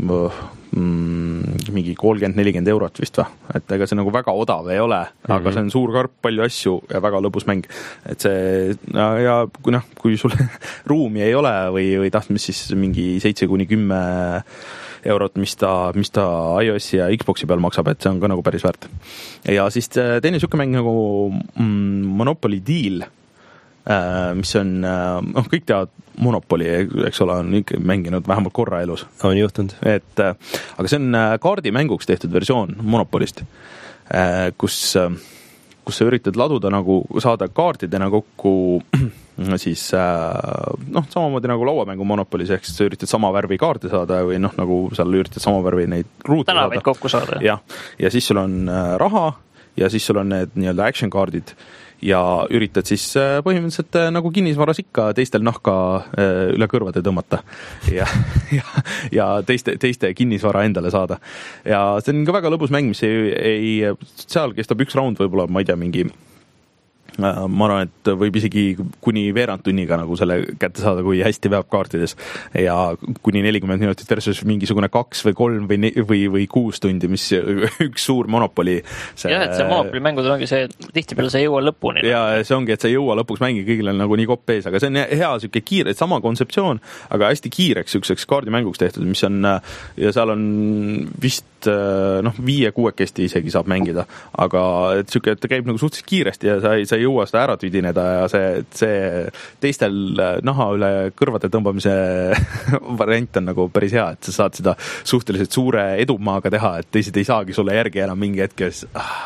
[SPEAKER 1] Mm, mingi kolmkümmend nelikümmend eurot vist või, et ega see nagu väga odav ei ole, mm-hmm. aga see on suur karp, palju asju ja väga lõbus mäng, et see ja, ja kui noh, kui sul ruumi ei ole või, või tahtmis siis mingi seitse kuni kümme eurot, mis ta, mis ta iOS ja Xboxi peal maksab, et see on ka nagu päris väärt. Ja siis teine siuke mäng nagu mm, Monopoly Deal, mis on, noh, kõik teavad Monopoly, eks ole, on ikka mänginud vähemalt korra elus.
[SPEAKER 2] On juhtunud.
[SPEAKER 1] Et, aga see on kaardimänguks tehtud versioon Monopolist, kus, kus sa üritad laduda nagu, saada kaartidena kokku siis, noh, samamoodi nagu lauamängu Monopolis, ehk sa üritad sama värvi kaarte saada või noh, nagu seal üritad sama värvi neid ruute
[SPEAKER 3] saada. Tänavaid kokku saada.
[SPEAKER 1] Ja, ja siis sul on raha ja siis sul on need nii-öelda action kaardid ja üritad siis põhimõtteliselt nagu kinnisvaras ikka teistel nahka üle kõrvade tõmmata ja, ja, ja teiste, teiste kinnisvara endale saada. Ja see on ka väga lõbus mäng, mis ei, ei seal kestab üks round võib-olla, ma ei tea, mingi ma arvan, et võib isegi kuni veerand tunniga nagu selle kätte saada, kui hästi veab kaartides ja kuni nelikümmend minutit versus mingisugune kaks või kolm või, või, või kuus tundi, mis üks suur Monopoly see...
[SPEAKER 3] jah, et see Monopoly mängud ongi see, tihtipeale sa ei jõua lõpuni.
[SPEAKER 1] Ja see ongi, et sa ei jõua lõpuks mängi, kõigil on nagu nii kopp ees, aga see on hea süke kiire, sama kontseptsioon, aga hästi kiireks sükseks kaardimänguks tehtud, mis on ja seal on vist noh, viie kuuekesti isegi saab mängida, aga et süke, et ta käib nagu suhteliselt kiiresti ja sa ei, sa ei jõua seda ära tüdineda ja see, see teistel naha üle kõrvade tõmbamise variant on nagu päris hea, et sa saad seda suhteliselt suure edumaaga teha, et teised ei saagi sulle järgi enam mingi hetkes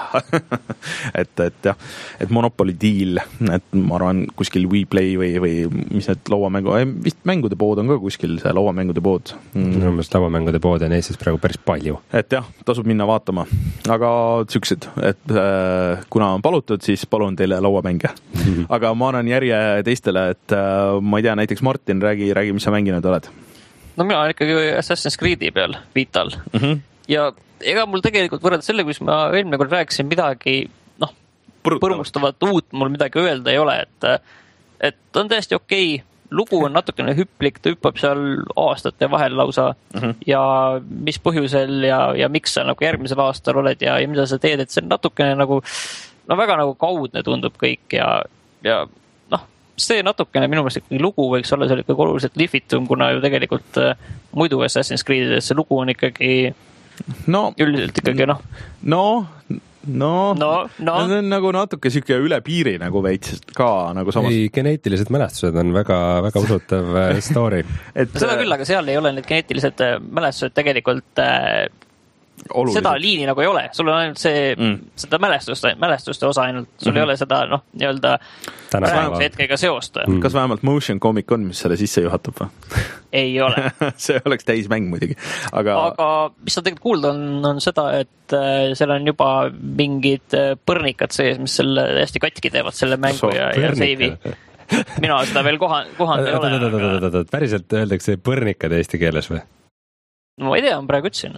[SPEAKER 1] et, et jah, et Monopoly Deal, et ma arvan kuskil WePlay või, või mis need lauamängu, vist mängude pood on ka kuskil see lauamängude pood
[SPEAKER 2] mm.. no mis lauamängude pood on Eestis praegu päris palju.
[SPEAKER 1] Et jah, tasub minna vaatama, aga süksed, et äh, kuna on palutud, siis palun teile lauamänge. Mm-hmm. Aga ma annan järje teistele, et äh, ma ei tea, näiteks Martin, räägi, räägi, mis sa mänginud oled?
[SPEAKER 3] no mina olen ikkagi Assassin's Creed'i peal Vital mm. -hmm. ja ega mul tegelikult võrreldes selle, kus ma eelmine kord rääkisin midagi, noh, põrmustavat uut mul midagi öelda ei ole, et, et on täiesti okei okay. Lugu on natukene hüplik, ta hüppab seal aastate vahel lausa mm -hmm. ja mis põhjusel ja, ja miks sa nagu järgmisel aastal oled ja, ja mida sa teed, et see on natukene nagu, no väga nagu kaudne tundub kõik ja, ja noh, see natukene minu meelest ikkagi lugu võiks olla seal ikkagi oluliselt lihvitum, kuna ju tegelikult äh, muidu Assassin's Creed'ides see lugu on ikkagi no, üldiselt ikkagi noh.
[SPEAKER 1] No, no,
[SPEAKER 3] no, no.
[SPEAKER 1] see on nagu natuke siuke üle piiri nagu veits ka nagu samas.
[SPEAKER 2] ei, geneetilised mälestused on väga, väga usutav story.
[SPEAKER 3] et seda küll, aga seal ei ole need geneetilised mälestused tegelikult äh, oluliselt. Seda liini nagu ei ole, sul on ainult see mm. seda mälestuste, mälestuste osa ainult, sul mm -hmm. ei ole seda noh, nii-öelda praeguse hetkega seost
[SPEAKER 1] mm.. kas vähemalt motion comic on, mis selle sisse juhatab või?
[SPEAKER 3] ei ole.
[SPEAKER 1] see oleks täismäng muidugi, aga
[SPEAKER 3] aga mis on tegelikult kuulda on, on seda, et äh, seal on juba mingid äh, põrnikad sees, mis selle hästi katki teevad selle mängu so, ja, ja seivi. mina seda veel kohan, kohanud ei ole.
[SPEAKER 2] Aga... päriselt öeldakse põrnikad eesti keeles või?
[SPEAKER 3] no ma ei tea, ma praegu ütlesin.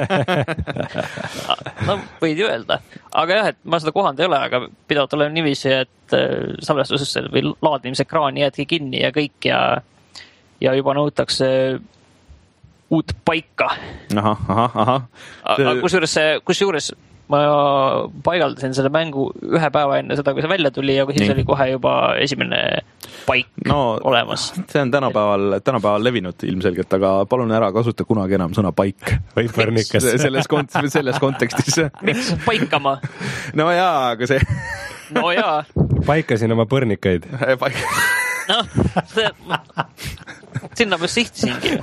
[SPEAKER 3] no võid ju öelda. Aga jah, et ma seda kohanud ei ole, aga pidavalt olen niiviisi, et salvestusesse või laadimisekraani jäedki kinni ja kõik ja, ja juba nõutakse uut paika.
[SPEAKER 1] Aha, aha, aha.
[SPEAKER 3] Aga kusjuures, kusjuures ma paigaldasin selle mängu ühe päeva enne seda, kui see välja tuli ja kui siis Nii. oli kohe juba esimene paik no, olemas.
[SPEAKER 1] See on tänapäeval, tänapäeval levinud ilmselgelt, aga palun ära kasuta kunagi enam sõna paik.
[SPEAKER 2] või põrnikas.
[SPEAKER 1] selles, kont- selles kontekstis.
[SPEAKER 3] miks paikama?
[SPEAKER 1] no jaa, aga see...
[SPEAKER 3] no jaa.
[SPEAKER 2] Paikasin oma põrnikaid.
[SPEAKER 1] Paik...
[SPEAKER 3] noh, see... sinna ma sihtisingi.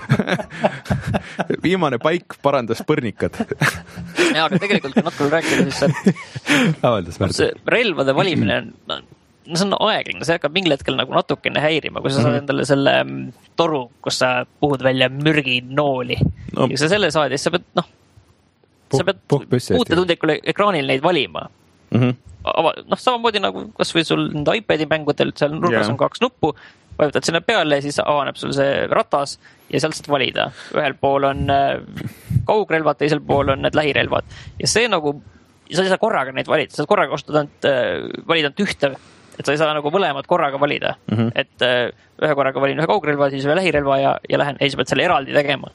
[SPEAKER 1] Viimane paik parandas põrnikad.
[SPEAKER 3] jaa, aga tegelikult kui natuke rääkida, siis see, see relvade valimine on, no see on aegline, see hakkab mingil hetkel nagu natukene häirima, kui sa saad endale selle toru, kus sa puhud välja mürginooli no. ja sa selle saad ja sa pead, noh, sa pead puutetundlikul ekraanil neid valima. Mm -hmm. noh, samamoodi nagu kas või sul nende iPadi mängudel, seal nurgas yeah. on kaks nuppu, vajutad sinna peale ja siis avaneb sul see ratas ja sealt saad valida. Ühel pool on kaugrelvad, teisel pool on need lähirelvad. Ja see nagu, sa ei saa korraga neid valida, sa saad korraga kasutada, valida ainult ühte, et sa ei saa nagu mõlemad korraga valida. Mm -hmm. Et ühe korraga valin ühe kaugrelva, siis ühe lähirelva ja, ja lähen, ei, sa pead selle eraldi tegema.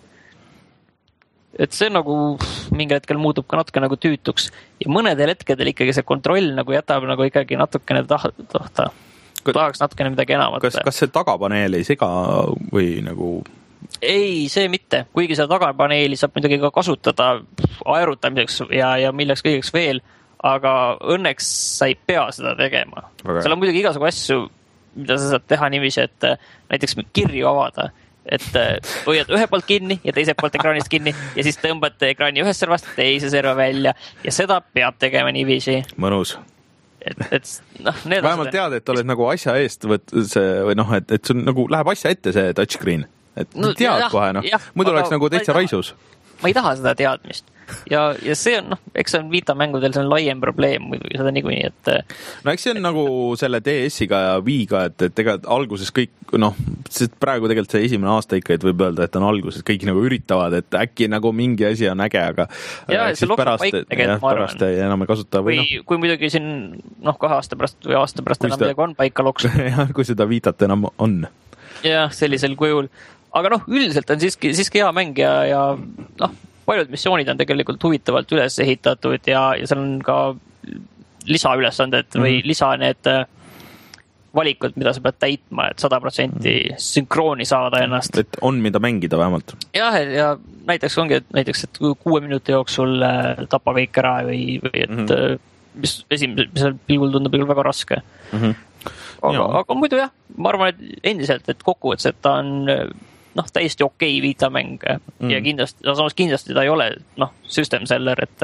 [SPEAKER 3] Et see nagu mingi hetkel muutub ka natuke nagu tüütuks ja mõnedel hetkedel ikkagi see kontroll nagu jätab nagu ikkagi natukene tahta. Tahaks natukene midagi enamat.
[SPEAKER 1] Kas, kas see tagapaneel ei sega või nagu...
[SPEAKER 3] Ei, see mitte. Kuigi seda tagapaneeli saab midagi ka kasutada aerutamiseks ja, ja milleks kõigeks veel, aga õnneks sa ei pea seda tegema. Okay. Seal on muidugi igasugu asju, mida sa saad teha niiviisi, et näiteks kirju avada. Et hoiad ühe poolt kinni ja teise poolt ekraanist kinni ja siis tõmbad ekraani ühest servast teise serva välja ja seda peab tegema niiviisi.
[SPEAKER 1] Mõnus.
[SPEAKER 3] Et, et noh, need
[SPEAKER 1] vähemalt tead, et oled nagu asja eest võt, see, või noh, et, et sul nagu läheb asja ette see touchscreen. Et no, tead jah, kohe, noh. Muidu oleks nagu täitsa raisus.
[SPEAKER 3] Ma ei taha seda teadmist. Ja, ja see on, noh, eks see on Vita mängudel, see on laiem probleem muidugi seda niikuinii, et...
[SPEAKER 1] No eks see on nagu selle D S-iga ja Viiga, et, et tegelikult alguses kõik, noh, sest praegu tegelikult see esimene aasta ikka, et võib öelda, et on alguses kõik nagu üritavad, et äkki nagu mingi asi on äge, aga...
[SPEAKER 3] Ja, see loksab paik tegelikult, ma arvan.
[SPEAKER 1] Pärast enam ei kasuta või,
[SPEAKER 3] või noh... Kui muidugi siin, noh, kahe aasta pärast või aasta pärast enam midagi on paika loksa.
[SPEAKER 1] jah, kui seda Vitat enam on.
[SPEAKER 3] Jah, sellisel kujul. Aga noh, üldiselt on siiski, siiski hea mäng ja, ja noh, paljud missioonid on tegelikult huvitavalt üles ehitatud ja, ja seal on ka lisaülesanded mm-hmm. või lisa need valikud, mida sa pead täitma, et sada protsenti sünkrooni saada ennast.
[SPEAKER 1] Et on mida mängida vähemalt.
[SPEAKER 3] Jah, ja näiteks ongi, et näiteks, et kuue minuti jooksul tapa kõik ära või, või et mm-hmm. mis esimesel pilgul tundub küll väga raske. Mm-hmm. Aga, aga muidu jah, ma arvan, et endiselt, et kokkuvõttes, et ta on noh, täiesti okei Vita mäng mm. ja kindlasti, samas kindlasti ta ei ole noh, system seller, et,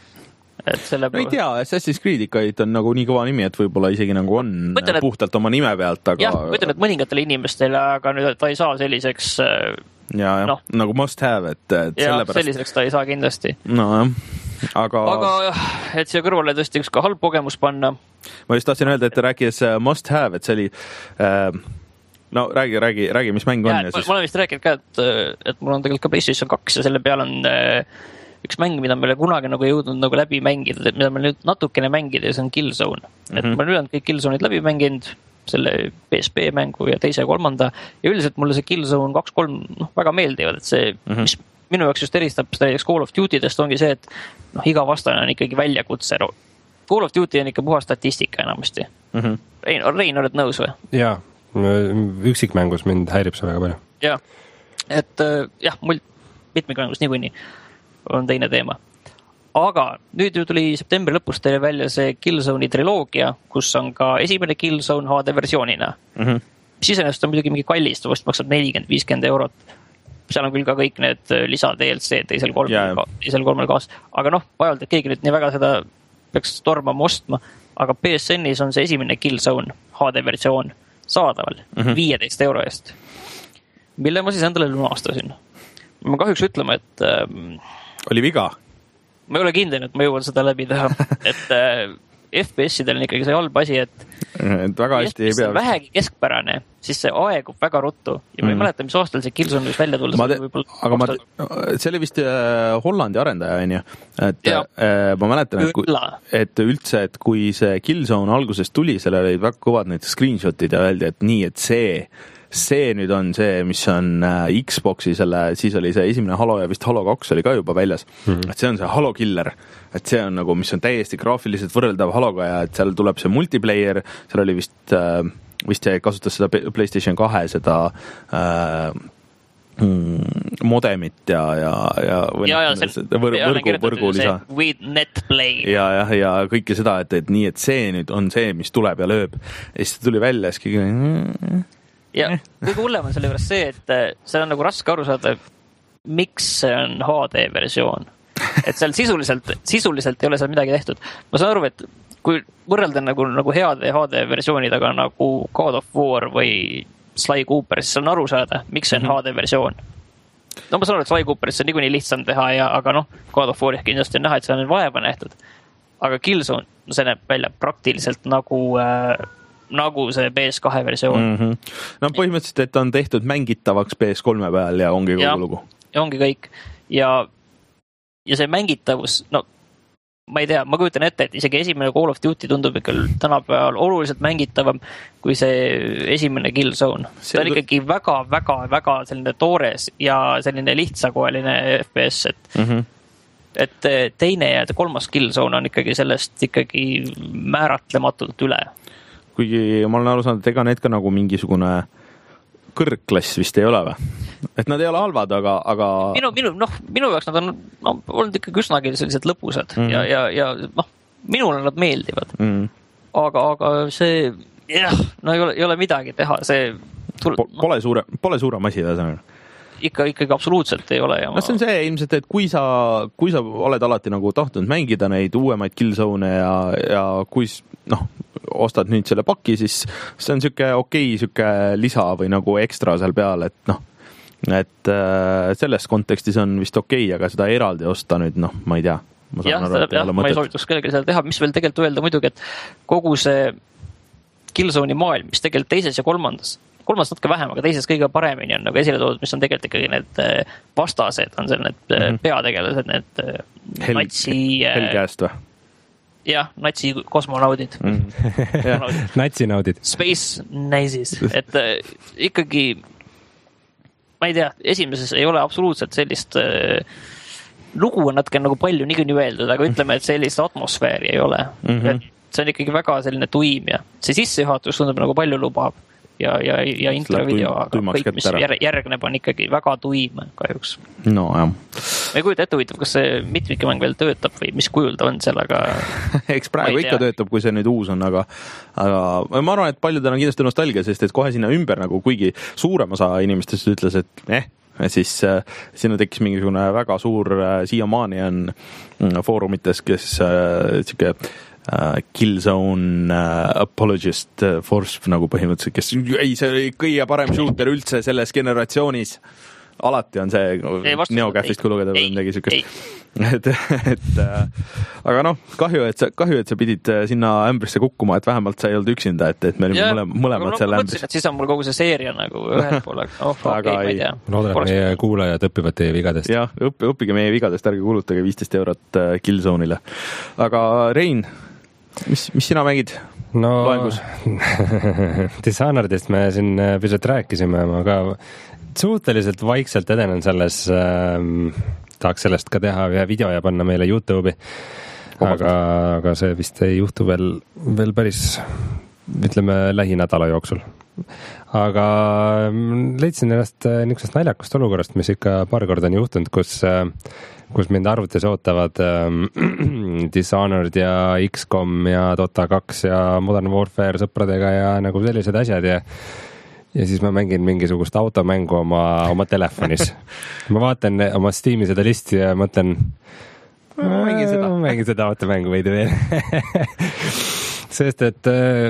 [SPEAKER 3] et selle
[SPEAKER 1] no ei tea, Assassin's Creed ikka on nagu nii kõva nimi, et võib-olla isegi nagu on mõtlen, puhtalt et, oma nime pealt, aga
[SPEAKER 3] jah, ma ütlen, et mõningatele inimestele, aga nüüd ta ei saa selliseks
[SPEAKER 1] ja, ja, no, nagu must have, et, et
[SPEAKER 3] ja,
[SPEAKER 1] sellepärast
[SPEAKER 3] selliseks ta ei saa kindlasti
[SPEAKER 1] no jah, aga
[SPEAKER 3] aga et siia kõrvale tõesti üks ka halb kogemus panna.
[SPEAKER 1] Ma just tahtsin öelda, et rääkides must have, et see oli äh, no räägi, räägi, räägi, mis mäng on.
[SPEAKER 3] Ja, ja siis... Ma olen vist rääkinud ka, et, et mul on tegelikult ka PlayStation kaks ja selle peal on üks mäng, mida me ei ole kunagi nagu jõudnud nagu läbi mängida, mida me nüüd natukene mängida ja see on Killzone. Mm-hmm. Et ma olen ülejäänud kõik Killzone'id läbi mänginud, selle P S P mängu ja teise ja kolmanda ja üldiselt mulle see Killzone kaks kolm noh, väga meeldivad, et see, mm-hmm. mis minu jaoks just eristab seda Call of Duty'dest ongi see, et noh, iga vastane on ikkagi väljakutse. Call of Duty on ikka puha statistika enamasti. Mm-hmm. Rein, Rein, oled nõus või?
[SPEAKER 2] Jaa. Üksikmängus mind häirib see väga palju.
[SPEAKER 3] Jah, et jah, mul mitmikmängus niikuinii on teine teema. Aga nüüd ju tuli septembri lõpus teile välja see Killzone'i triloogia, kus on ka esimene Killzone H D versioonina. Mm-hmm. Mis iseenesest on muidugi mingi kallis, ta vast maksab nelikümmend viiskümmend eurot. Seal on küll ka kõik need lisa D L C teisel kolmel, yeah. teisel kolmel kaas. Aga noh, vajalt, et keegi nüüd nii väga seda peaks tormama ostma. Aga P S N-is on see esimene Killzone H D versioon saadaval mm-hmm. viieteist euro eest, mille ma siis endale lunastasin. Ma kahjuks ütlema, et ähm,
[SPEAKER 1] oli viga?
[SPEAKER 3] Ma ei ole kindel, et ma jõuan seda läbi teha, et äh, F P S-idel on ikkagi see halb asi, et,
[SPEAKER 1] et väga hästi ei pea.
[SPEAKER 3] Vähegi keskpärane, siis see aegub väga ruttu ja ma ei mm. mäleta, mis aastal see Killzone võis välja tulla.
[SPEAKER 1] Te, aga ma, see oli vist äh, Hollandi arendaja, on ju. Et äh, ma mäletan, et, kui, et üldse, et kui see Killzone algusest tuli, selle olid väga kõvad need screenshotid ja öeldi, et nii, et see see nüüd on see, mis on äh, Xboxi selle, siis oli see esimene Halo ja vist Halo kaks oli ka juba väljas, mm-hmm. et see on see Halo Killer, et see on nagu, mis on täiesti graafiliselt võrreldav Haloga ja et seal tuleb see multiplayer, seal oli vist, äh, vist see kasutas seda PlayStation kahe seda äh, mm, modemit ja, ja, ja, või
[SPEAKER 3] ja, ja see, võr,
[SPEAKER 1] võrgu, võrgu lisa.
[SPEAKER 3] With netplay.
[SPEAKER 1] Ja, ja, ja kõike seda, et, et nii, et see nüüd on see, mis tuleb ja lööb. Ja siis tuli välja, siis keegi
[SPEAKER 3] ja kõige hullem on selle juures see, et seal on nagu raske aru saada, miks see on H D versioon. Et seal sisuliselt, sisuliselt ei ole seal midagi tehtud. Ma saan aru, et kui võrrelda nagu, nagu heade H D versioonidega nagu God of War või Sly Cooper, siis on aru saada, miks see on H D versioon. No ma saan aru, et Sly Cooperis see on niikuinii lihtsam teha, ja, aga noh, God of War kindlasti on näha, et see on vaeva nähtud. Aga Killzone, see näeb välja praktiliselt nagu... Äh, nagu see P S kahe versioon.
[SPEAKER 1] Mm-hmm. No põhimõtteliselt, et on tehtud mängitavaks P S kolme peal ja ongi kogu
[SPEAKER 3] ja,
[SPEAKER 1] lugu.
[SPEAKER 3] Ja ongi kõik. Ja, ja see mängitavus, no ma ei tea, ma kujutan ette, et isegi esimene Call of Duty tundub ikka tänapäeval oluliselt mängitavam kui see esimene Killzone. See on ikkagi väga, väga, väga selline toores ja selline lihtsakoeline F P S, et mm-hmm. et teine ja kolmas Killzone on ikkagi sellest ikkagi määratlematult üle.
[SPEAKER 1] Kuigi ma olen aru saanud, et ega need ka nagu mingisugune kõrgklass vist ei ole või? Et nad ei ole halvad, aga... aga...
[SPEAKER 3] Minu, minu, noh, minu jaoks nad on no, olnud ikkagi üsnagi sellised lõpusad mm. ja, ja, ja noh, minule nad meeldivad. Mm. Aga, aga see, jah, no ei ole, ei ole midagi teha, see...
[SPEAKER 1] Tul... Pole, suure, pole suurem asi vähesõnaga.
[SPEAKER 3] Ikka, ikkagi absoluutselt ei ole. Ja ma...
[SPEAKER 1] No see on see ilmselt, et kui sa, kui sa oled alati nagu tahtnud mängida neid uuemaid Killzone ja, ja kui noh, ostad nüüd selle paki, siis see on siuke okei, siuke lisa või nagu ekstra seal peal, et noh, et äh, selles kontekstis on vist okei, aga seda eraldi osta nüüd, noh, ma ei tea. Ma
[SPEAKER 3] jah, aru, jah ma ei soovitaks kellelgi seda teha, mis veel tegelikult öelda muidugi, et kogu see Killzone'i maailm, mis tegelikult teises ja kolmandas, kolmas natuke vähem, aga teises kõige paremini on nagu esile toodud, mis on tegelikult ikkagi need vastased, on seal need mm-hmm. peategelased, need
[SPEAKER 1] Hel-
[SPEAKER 3] natsi...
[SPEAKER 1] Helgäest või?
[SPEAKER 3] Jah, natsi kosmonaudid.
[SPEAKER 2] Mm. Natsinaudid.
[SPEAKER 3] Space Nazis. Et äh, ikkagi, ma ei tea, esimeses ei ole absoluutselt sellist äh, lugu on natuke nagu palju niikuinii öeldud, aga ütleme, et sellist atmosfääri ei ole. Mm-hmm. See on ikkagi väga selline tuim ja see sissejuhatus tundub nagu palju lubab. Ja, ja, ja introvideo, aga kõik, mis järgneb, on ikkagi väga tuim kahjuks.
[SPEAKER 1] No, jah.
[SPEAKER 3] Ma ei kujuta ette huvitav, kas see mitmikimäng veel töötab või mis kujul ta on seal, aga...
[SPEAKER 1] Eks praegu ikka töötab, kui see nüüd uus on, aga, aga ma arvan, et paljudel on kindlasti nostalgia, sest et kohe sinna ümber nagu kuigi suurem osa inimestest ütles, et eh, siis äh, sinna tekkis mingisugune väga suur äh, siiamaani on äh, foorumites, kes äh, siuke Uh, Killzone uh, apologist uh, force nagu põhimõtteliselt, kes ei, see oli kõige parem shooter üldse selles generatsioonis. alati on see neokähvist kui lugeda või midagi siukest. et, et aga noh, kahju, et sa, kahju, et sa pidid sinna ämbrisse kukkuma, et vähemalt sa ei olnud üksinda, et, et me olime mõle, mõlemad seal ämbris.
[SPEAKER 3] Siis on mul kogu see seeria nagu ühel pool, oh,
[SPEAKER 1] aga
[SPEAKER 3] okay, ei,
[SPEAKER 2] loodan, et meie kuulajad õpivad teie vigadest.
[SPEAKER 1] jah, õpp, õppige meie vigadest, ärge kulutage viisteist eurot Killzone'ile. Aga Rein, mis, mis sina mängid?
[SPEAKER 2] No
[SPEAKER 1] loengus?
[SPEAKER 2] Dishonoredist me siin pisut rääkisime, aga suhteliselt vaikselt edenen selles, ähm, tahaks sellest ka teha ühe video ja panna meile YouTube'i, aga, aga see vist ei juhtu veel, veel päris, ütleme, lähinädala jooksul. Aga leidsin ennast niisugusest naljakust olukorrast, mis ikka paar korda on juhtunud, kus, kus mind arvutis ootavad ähm, Dishonored ja X COM ja Dota kaks ja Modern Warfare sõpradega ja nagu sellised asjad ja ja siis ma mängin mingisugust automängu oma, oma telefonis. Ma vaatan oma Steam'i seda listi ja mõtlen, ma mängin seda, ma mängin seda automängu veidi veel. Sest, et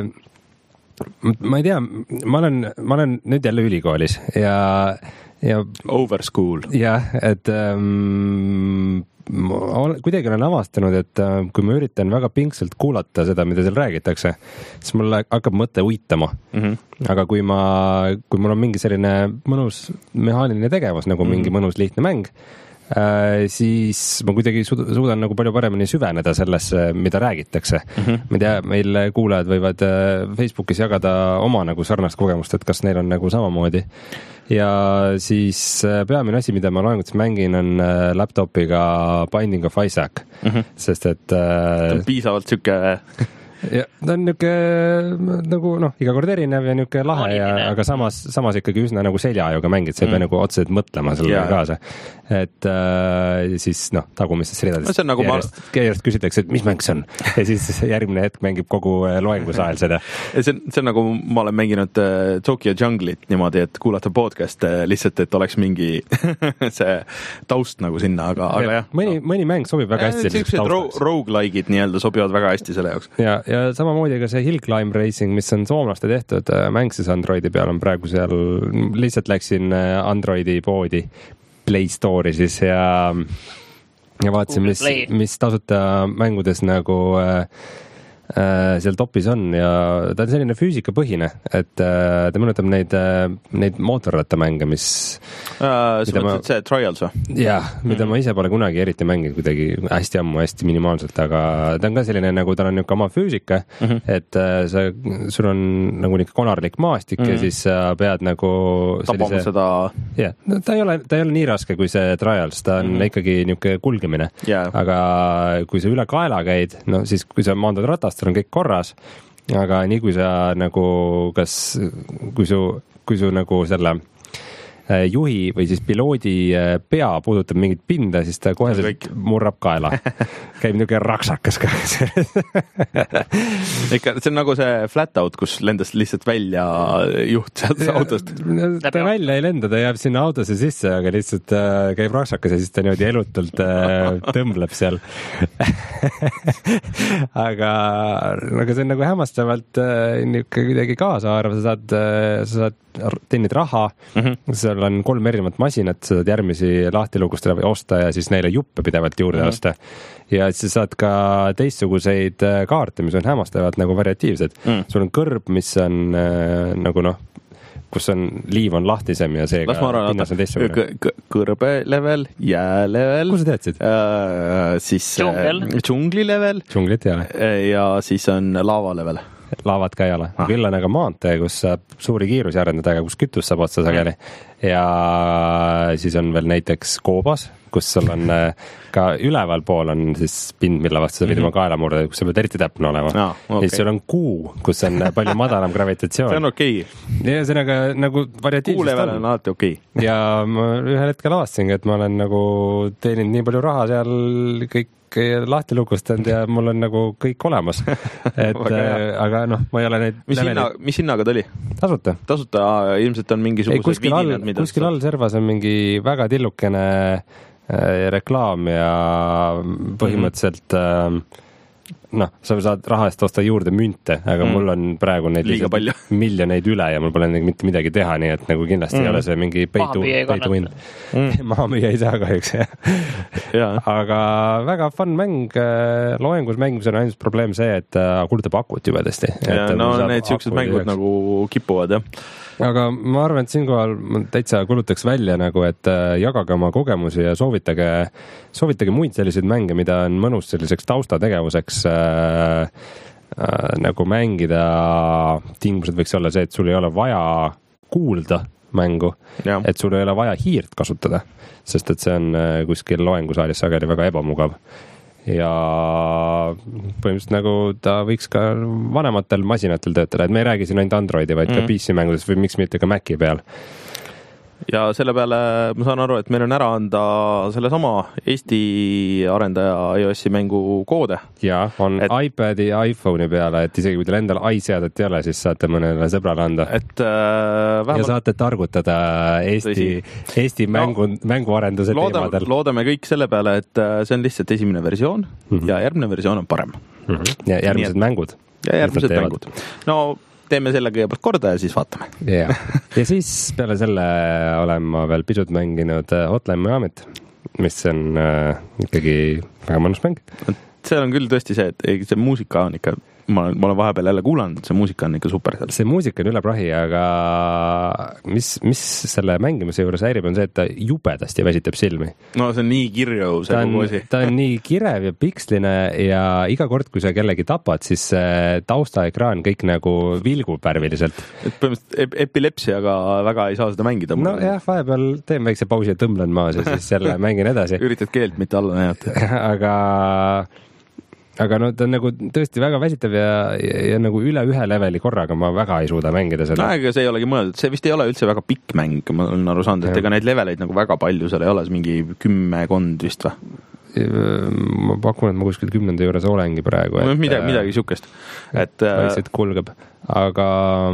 [SPEAKER 2] ma ei tea, ma olen, ma olen nüüd jälle ülikoolis ja, ja
[SPEAKER 1] over school.
[SPEAKER 2] jah, et ähm, kuidagi olen avastanud, et kui ma üritan väga pingsalt kuulata seda, mida seal räägitakse, siis mul hakkab mõte uitama. Mm-hmm. Aga kui ma, kui mul on mingi selline mõnus mehaaniline tegevus, nagu mm-hmm. mingi mõnus lihtne mäng, äh, siis ma kuidagi suudan nagu palju paremini süveneda sellesse, mida räägitakse. Mm-hmm. Ma ei tea, meil kuulajad võivad Facebookis jagada oma nagu sarnast kogemust, et kas neil on nagu samamoodi. Ja siis peamine asi, mida ma loengutis mängin, on laptopiga Binding of Isaac, mm-hmm. sest et
[SPEAKER 1] ta on piisavalt süke
[SPEAKER 2] ja ta on niisugune nagu noh, iga kord erinev ja niisugune lahe, ja, aga samas, samas ikkagi üsna nagu seljajuga mängid, sa ei mm. pea nagu otseselt mõtlema selle yeah. kaasa. Et äh, siis noh, tagumistes ridades
[SPEAKER 1] no, nagu
[SPEAKER 2] järjest, ma... järjest küsitakse, et mis mäng see on ja siis järgmine hetk mängib kogu loengusaal seda.
[SPEAKER 1] See on, see on nagu ma olen mänginud uh, Tokyo Jungle'it niimoodi, et kuulata podcast uh, lihtsalt, et oleks mingi see taust nagu sinna, aga, ja, aga jah.
[SPEAKER 2] Mõni, no. mõni mäng sobib väga hästi.
[SPEAKER 1] Sellised ro- roguelike'id nii-öelda sobivad väga hästi selle jaoks.
[SPEAKER 2] Ja, ja samamoodi ka see Hill Climb Racing, mis on soomlaste tehtud, mäng siis Androidi peal on praegu seal, lihtsalt läksin Androidi poodi Play Store'i siis ja, ja vaatasin, mis, mis tasuta mängudes nagu äh, äh, seal topis on ja ta on selline füüsikapõhine, et äh, ta mõnutab neid, äh, neid mootorrattamänge, mis
[SPEAKER 1] uh, sa mõtled ma... see Trials või?
[SPEAKER 2] Jah, mida mm-hmm. ma ise pole kunagi eriti mänginud kuidagi hästi ammu, hästi minimaalselt, aga ta on ka selline, nagu tal on niisugune oma füüsika, mm-hmm. et äh, sa, sul on nagu niisugune konarlik maastik mm-hmm. ja siis sa pead nagu
[SPEAKER 1] tapama sellise... seda
[SPEAKER 2] jah, no ta ei ole, ta ei ole nii raske kui see Trials, ta on mm-hmm. ikkagi niisugune kulgemine yeah. aga kui sa üle kaela käid, no siis kui sa maandad ratast, on kõik korras, aga nii kui sa nagu kas, kui su, kui su nagu selle juhi või siis piloodi pea puudutab mingit pinda, siis ta kohe murrab kaela. Käib niisugune raksakas ka.
[SPEAKER 1] Ikka, see on nagu see flat out, kus lendas lihtsalt välja juht sealt autost.
[SPEAKER 2] Ta välja ei lenda, ta jääb sinna autosse sisse, aga lihtsalt käib raksakas ja siis ta niimoodi elutult tõmbleb seal. aga, aga see on nagu hämmastavalt kuidagi kaasaaarv, sa saad, sa saad teenid raha, mm-hmm. seal on kolm erinevat masinat, sa saad järgmisi lahtilugustada või osta ja siis neile juppe pidevalt juurde mm-hmm. osta. Ja siis sa saad ka teistsuguseid kaarte, mis on hämmastavalt nagu variatiivsed. Mm. Sul on kõrb, mis on äh, nagu noh, kus on, liiv on lahtisem ja seega pinnas on teistsugune.
[SPEAKER 1] Kõrbe level, jää level.
[SPEAKER 2] Kus sa teadsid?
[SPEAKER 1] Äh, siis džungli level.
[SPEAKER 2] Džunglit ei ole.
[SPEAKER 1] Ja siis on lava level.
[SPEAKER 2] Laavad ka ei ole. Ah. Küll on aga maantee, kus saab suuri kiirusi arendada, aga kus kütus saab otsa sageli. Ja siis on veel näiteks koobas, kus sul on ka üleval pool on siis pind, mille vastu sa võid oma kaela murda, kus sa pead eriti täpne olema. Ah, okay. Ja siis sul on kuu, kus on palju madalam gravitatsioon.
[SPEAKER 1] See on okei. Okay.
[SPEAKER 2] Ja see on aga nagu variatiivsest
[SPEAKER 1] kuu level on alati okei. Okay.
[SPEAKER 2] Ja ma ühel hetkel avastasingi, et ma olen nagu teeninud nii palju raha seal kõik lahti lukustanud ja mul on nagu kõik olemas. Et, aga noh, ma ei ole neid...
[SPEAKER 1] Mis, hinna, mis hinnaga ta oli?
[SPEAKER 2] Tasuta.
[SPEAKER 1] Tasuta, ilmselt on mingisugused
[SPEAKER 2] ei, kuskil vidinad, all, mida... Kuskil all servas on mingi väga tillukene äh, reklaam ja põhimõtteliselt äh, noh, sa saad raha eest osta juurde münte, aga mm. mul on praegu neid
[SPEAKER 1] liiga palju
[SPEAKER 2] miljoneid üle ja mul pole mitte midagi teha, nii et nagu kindlasti mm. ei ole see mingi peitu, peitu win. Mm. Maha müüa ei saa kahjuks, jah. Aga väga fun mäng, loengus mängimisel on ainult probleem see, et kulutab akut jubedasti.
[SPEAKER 1] Ja, no need siuksed mängud nagu kipuvad, jah.
[SPEAKER 2] Aga ma arvan, et siinkohal ma täitsa kulutaks välja nagu, et jagage oma kogemusi ja soovitage, soovitage muid selliseid mänge, mida on mõnus selliseks taustategevuseks äh, äh, nagu mängida. Tingimused võiks olla see, et sul ei ole vaja kuulda mängu, ja. Et sul ei ole vaja hiirt kasutada, sest et see on kuskil loengusaalis sageli väga ebamugav. Ja põhimõtteliselt nagu ta võiks ka vanematel masinatel töötada, et me ei räägi siin ainult Androidi, vaid mm. ka P C mängudes või miks mitte ka Maci peal. Ja selle peale ma saan aru, et meil on ära anda selle sama Eesti arendaja iOS-i mängu koode. Ja, on et, iPadi ja iPhone'i peale, et isegi kui teil endal iSeadet ei ole, siis saate mõnele sõbrale anda.
[SPEAKER 1] Et, äh, vähemalt... Ja
[SPEAKER 2] saate targutada Eesti, Eesti mängu, no, mänguarenduse
[SPEAKER 1] loodame,
[SPEAKER 2] teemadel.
[SPEAKER 1] Loodame kõik selle peale, et see on lihtsalt esimene versioon mm -hmm. ja järgmine versioon on parem.
[SPEAKER 2] Mm -hmm. Ja järgmised Nii, mängud.
[SPEAKER 1] Ja järgmised mängud. No... teeme selle kõigepealt korda ja siis vaatame.
[SPEAKER 2] Ja, ja siis peale selle olen ma veel pisut mänginud Hotline Miamit, mis on äh, ikkagi väga mõnus mäng.
[SPEAKER 1] See on küll tõesti see, et see muusika on ikka, ma, ma olen vahepeal jälle kuulanud, see muusika on ikka super.
[SPEAKER 2] See muusika on üle prahi, aga mis, mis selle mängimise juures häirib on see, et ta jubedasti väsitab silmi.
[SPEAKER 1] No see on nii kirju see kogu asi.
[SPEAKER 2] Ta on nii kirev ja piksline ja iga kord, kui sa kellegi tapad, siis taustaekraan kõik nagu vilgub värviliselt.
[SPEAKER 1] Et põhimõtteliselt epilepsiaga väga ei saa seda mängida.
[SPEAKER 2] No jah, vahepeal teen väikse pausi ja tõmblen maas ja siis jälle mängin edasi.
[SPEAKER 1] Üritad keelt mitte alla näidata.
[SPEAKER 2] aga aga no ta on nagu tõesti väga väsitav ja, ja, ja nagu üle ühe leveli korraga ma väga ei suuda mängida seda.
[SPEAKER 1] No, aga see ei olegi mõeldud, see vist ei ole üldse väga pikk mäng, ma olen aru saanud, et ega neid leveleid nagu väga palju seal ei ole, mingi kümme kond vist või?
[SPEAKER 2] Ma pakun, et ma kuskil kümnenda juures olengi praegu.
[SPEAKER 1] Et, midagi, midagi siukest. Et,
[SPEAKER 2] et kulgeb, aga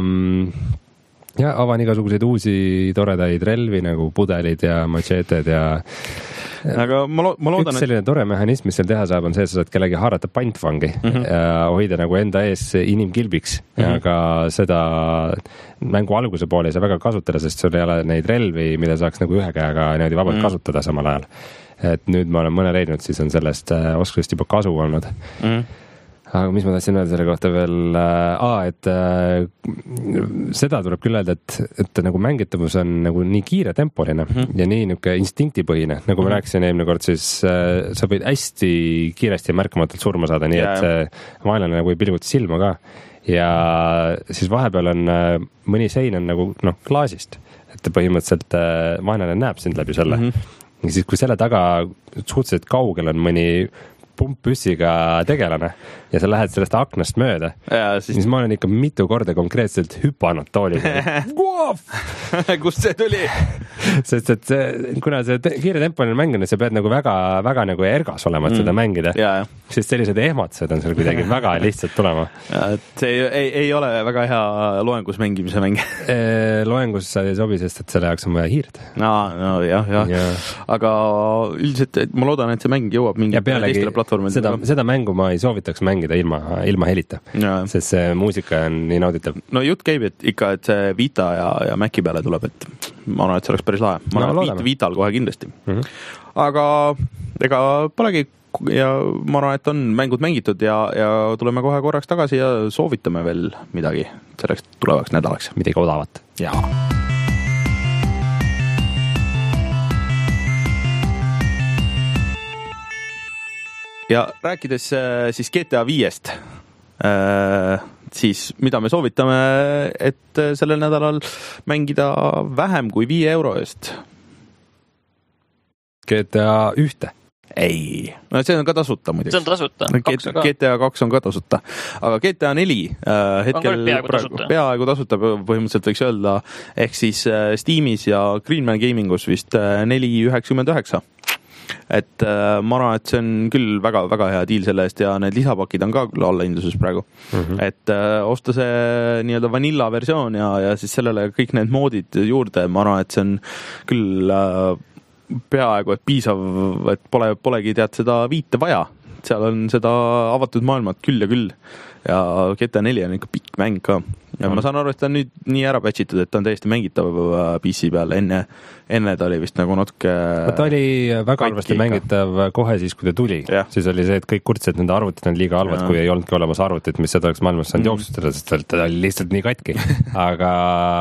[SPEAKER 2] ja avan igasuguseid uusi toredaid relvi nagu pudelid ja macheted ja
[SPEAKER 1] aga ma, lo- ma loodan,
[SPEAKER 2] üks selline tore mehhanism, mis seal teha saab, on see, et sa saad kellegi haarata pantvangi mm -hmm. ja hoida nagu enda ees inimkilbiks mm, -hmm. aga seda mängu alguse poole ei saa väga kasutada, sest sul ei ole neid relvi, mida saaks nagu ühe käega niimoodi vabalt mm -hmm. kasutada samal ajal. Et nüüd ma olen mõne leidnud, siis on sellest oskusest juba kasu olnud. Mm -hmm. Aga mis ma tahtsin öelda selle kohta veel, aa, et äh, seda tuleb küll öelda, et, et nagu mängitavus on nagu nii kiire tempoline mm -hmm. ja nii niuke instinktipõhine, nagu ma mm -hmm. rääkisin eelmine kord, siis äh, sa võid hästi kiiresti märkamatult surma saada, nii yeah. et see vaenlane nagu ei pilguta silma ka. Ja siis vahepeal on äh, mõni sein on nagu noh, klaasist, et põhimõtteliselt äh, vaenlane näeb sind läbi selle. Mm -hmm. Ja siis kui selle taga suhteliselt kaugel on mõni pumppüssiga tegelane ja sa lähed sellest aknast mööda, siis... siis ma olen ikka mitu korda konkreetselt hüpanud toolil.
[SPEAKER 1] Kust see tuli?
[SPEAKER 2] Sest et see, kuna see te- kiire tempoline mäng on, sa pead nagu väga, väga nagu ergas olema, et mm. seda mängida. Sest sellised ehmatused on seal kuidagi väga lihtsalt tulema.
[SPEAKER 1] Ja, see ei, ei, ei ole väga hea loengus mängimise mäng.
[SPEAKER 2] Loengus sa ei sobi, sest et selle jaoks on vaja hiirt.
[SPEAKER 1] No, no jah, jah. Ja. Aga üldiselt ma loodan, et see mäng jõuab mingi teistele platvormidele.
[SPEAKER 2] Seda, seda mängu ma ei soovitaks mängida ilma, ilma helita, ja. Sest see muusika on nii nauditav.
[SPEAKER 1] No jutt käib, et ikka, et see Vita ja, ja Maci peale tuleb, et ma arvan, et see oleks päris lahe. Ma no, arvan, et Vital kohe kindlasti. Mm -hmm. Aga ega polegi ja ma arvan, et on mängud mängitud ja, ja tuleme kohe korraks tagasi ja soovitame veel midagi selleks tulevaks nädalaks.
[SPEAKER 2] Midagi odavat.
[SPEAKER 1] Jaa. Ja rääkides siis G T A viiest, siis mida me soovitame, et sellel nädalal mängida vähem kui viie euro eest?
[SPEAKER 2] G T A ühte?
[SPEAKER 1] Ei, no see on ka tasuta muidugi.
[SPEAKER 3] See on tasuta.
[SPEAKER 1] G T A kaks on ka tasuta, aga G T A neli äh, hetkel
[SPEAKER 3] peaaegu tasuta.
[SPEAKER 1] peaaegu tasuta põhimõtteliselt võiks öelda, ehk siis äh, Steamis ja Greenman Gamingus vist äh, neli üheksakümmend üheksa. Et äh, ma arvan, et see on küll väga-väga hea diil selle eest ja need lisapakid on ka alla hinduses praegu. Mm-hmm. Et äh, osta see nii-öelda vanilla versioon ja, ja siis sellele kõik need moodid juurde, ma arvan, et see on küll äh, peaaegu et piisav, et pole, polegi tead seda viite vaja seal on seda avatud maailmat küll ja küll ja G T A neli on ikka pikk mäng ka ja ma saan aru, et ta on nüüd nii ära patchitud, et ta on täiesti mängitav P C peal, enne, enne ta oli vist nagu natuke
[SPEAKER 2] ta oli väga halvasti mängitav kohe siis, kui ta tuli, siis oli see, et kõik kurtsid, et nende arvutid on liiga halvad, kui ei olnudki olemas arvutit, mis seda oleks maailmas saanud mm. jooksustada, sest ta oli lihtsalt nii katki aga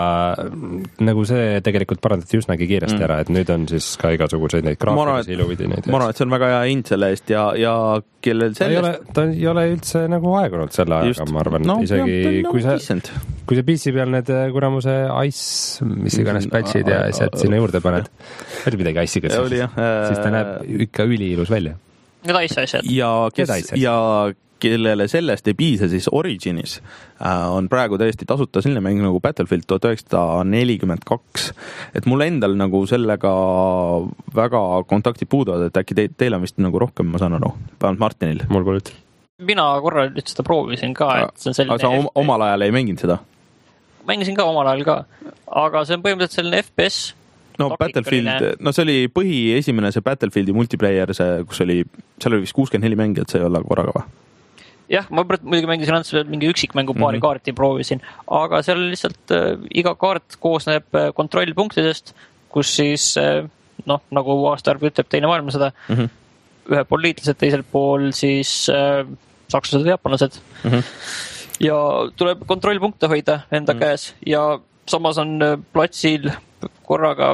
[SPEAKER 2] nagu see tegelikult parandati üsnagi kiiresti mm. ära, et nüüd on siis ka igasuguseid neid graafilisi iluvidinaid.
[SPEAKER 1] Ma arvan, et see on väga hea hind selle eest ja, ja kellel sellest...
[SPEAKER 2] ta ei ole üldse nagu aegunud selle ajaga, ma arvan, no, isegi jah, kui see kui see P C peal need kuramuse Ice, mis iganes patchid ja asjad sinna juurde paned, oli midagi Ice'iga, siis ta näeb ikka üliilus välja.
[SPEAKER 3] Need Ice asjad.
[SPEAKER 1] Ja, kes, ja kellele sellest ei piisa, siis Originis on praegu täiesti tasuta selline mäng nagu Battlefield tuhat üheksasada nelikümmend kaks. Et mul endal nagu sellega väga kontaktid puuduvad, et äkki te, teil on vist nagu rohkem, ma saan aru, vähemalt Martinil.
[SPEAKER 2] Mul pole üldse.
[SPEAKER 3] Mina korra nüüd seda proovisin ka, et see on selline...
[SPEAKER 1] Aga sa om, omal ajal ei mänginud seda?
[SPEAKER 3] Mängisin ka omal ajal ka, aga see on põhimõtteliselt selline F P S.
[SPEAKER 1] No Battlefield, no see oli põhi esimene see Battlefieldi multiplayer, see, kus oli, seal oli vist kuuskümmend neli mängijat, see ei olla korraga või?
[SPEAKER 3] Jah, ma muidugi mängisin ainult selle mingi üksikmängu paari mm-hmm. kaarti proovisin, aga seal lihtsalt äh, iga kaart koosneb äh, kontrollpunktidest, kus siis, äh, noh, nagu aastaarv ütleb teine maailmasõda, mm-hmm. ühe pool liitlased, teisel pool siis äh, sakslased ja jaapanlased. Mm-hmm. Ja tuleb kontrollpunkte hoida enda mm-hmm. käes ja samas on platsil korraga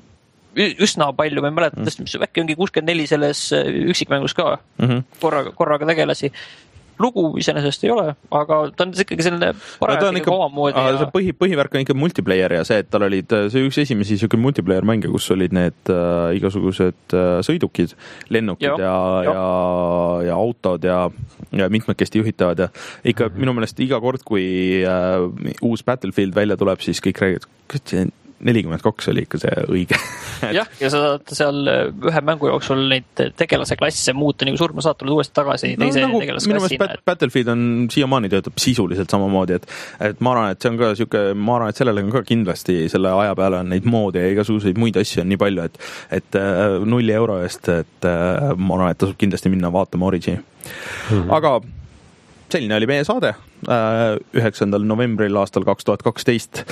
[SPEAKER 3] üsna palju, ma ei mäleta, mm-hmm. mis äkki ongi kuuskümmend neli selles üksikmängus ka mm-hmm. korraga, korraga tegelasi. Lugu iseenesest ei ole, aga ta on ikkagi selline parem no, omamoodi. Ja...
[SPEAKER 1] See põhi, põhivärk on ikka multiplayer ja see, et tal olid, see üks esimesi siuke multiplayer mänge, kus olid need äh, igasugused äh, sõidukid, lennukid jo, ja, jo. ja, ja autod ja, ja mitmekesti juhitavad ja ikka mm-hmm. minu meelest iga kord, kui äh, uus Battlefield välja tuleb, siis kõik räägivad, nelikümmend kaks oli ikka see õige.
[SPEAKER 3] Jah, ja sa saad seal ühe mängu jooksul neid tegelase klasse muuta, nagu surma saad tulnud uuesti tagasi
[SPEAKER 1] no, teise nagu, tegelasklassina. Et... Battlefield on siiamaani töötab sisuliselt samamoodi, et, et ma arvan, et see on ka siuke, ma arvan, et sellele on ka kindlasti selle aja peale on neid moode ja igasuguseid muid asju on nii palju, et, et nulli euro eest, et ma arvan, et tasub kindlasti minna vaatama Origini. Mm-hmm. Aga selline oli meie saade üheksandal novembril aastal kaks tuhat kaksteist.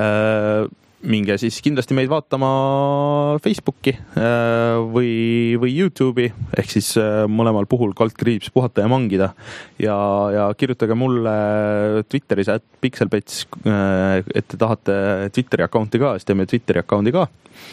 [SPEAKER 1] Minge siis kindlasti meid vaatama Facebooki või, või YouTube'i, ehk siis mõlemal puhul kaldkriips puhata ja mangida ja, ja kirjutage mulle Twitteris at pixelpets, et te tahate Twitteri accounti ka, siis teeme Twitteri accounti ka.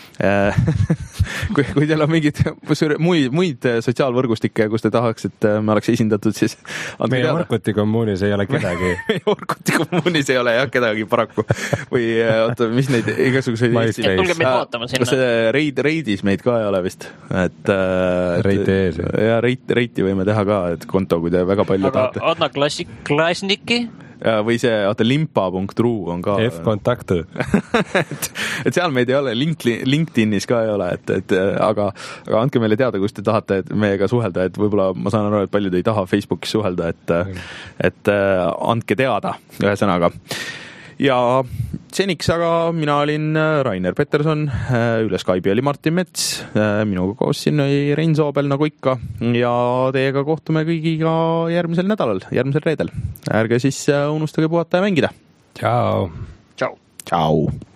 [SPEAKER 1] kui, kui teil on mingid muid, muid sotsiaalvõrgustikke, kus te tahaks, et me oleks esindatud, siis
[SPEAKER 2] meie Orkuti kommuunis ei ole kedagi.
[SPEAKER 1] Meie Orkuti kommuunis ei ole jah kedagi paraku. Või oota, mis neid igasuguseid
[SPEAKER 3] tulge meid vaatama sinna.
[SPEAKER 1] See reid, reidis meid ka ei ole vist. Et,
[SPEAKER 2] reit ees.
[SPEAKER 1] Ja reit, reiti võime teha ka, et konto, kui te väga palju
[SPEAKER 3] aga
[SPEAKER 1] tahate.
[SPEAKER 3] Anna klassik, klassniki.
[SPEAKER 1] Või see, oota, limpa punkt ru on ka.
[SPEAKER 2] F-kontaktu.
[SPEAKER 1] et, et seal meid ei ole, link, LinkedInis ka ei ole, et, et aga, aga andke meile teada, kus te tahate et meiega suhelda, et võib-olla ma saan aru, et paljud ei taha Facebookis suhelda, et, et andke teada ühesõnaga. Ja seniks aga mina olin Rainer Peterson, üle Skype'i oli Martin Mets, minuga koos siin oli Rein Soobel nagu ikka ja teiega kohtume kõigiga järgmisel nädalal, järgmisel reedel. Ärge siis unustage puhata ja mängida.
[SPEAKER 2] Ciao.
[SPEAKER 3] Ciao.
[SPEAKER 1] Ciao.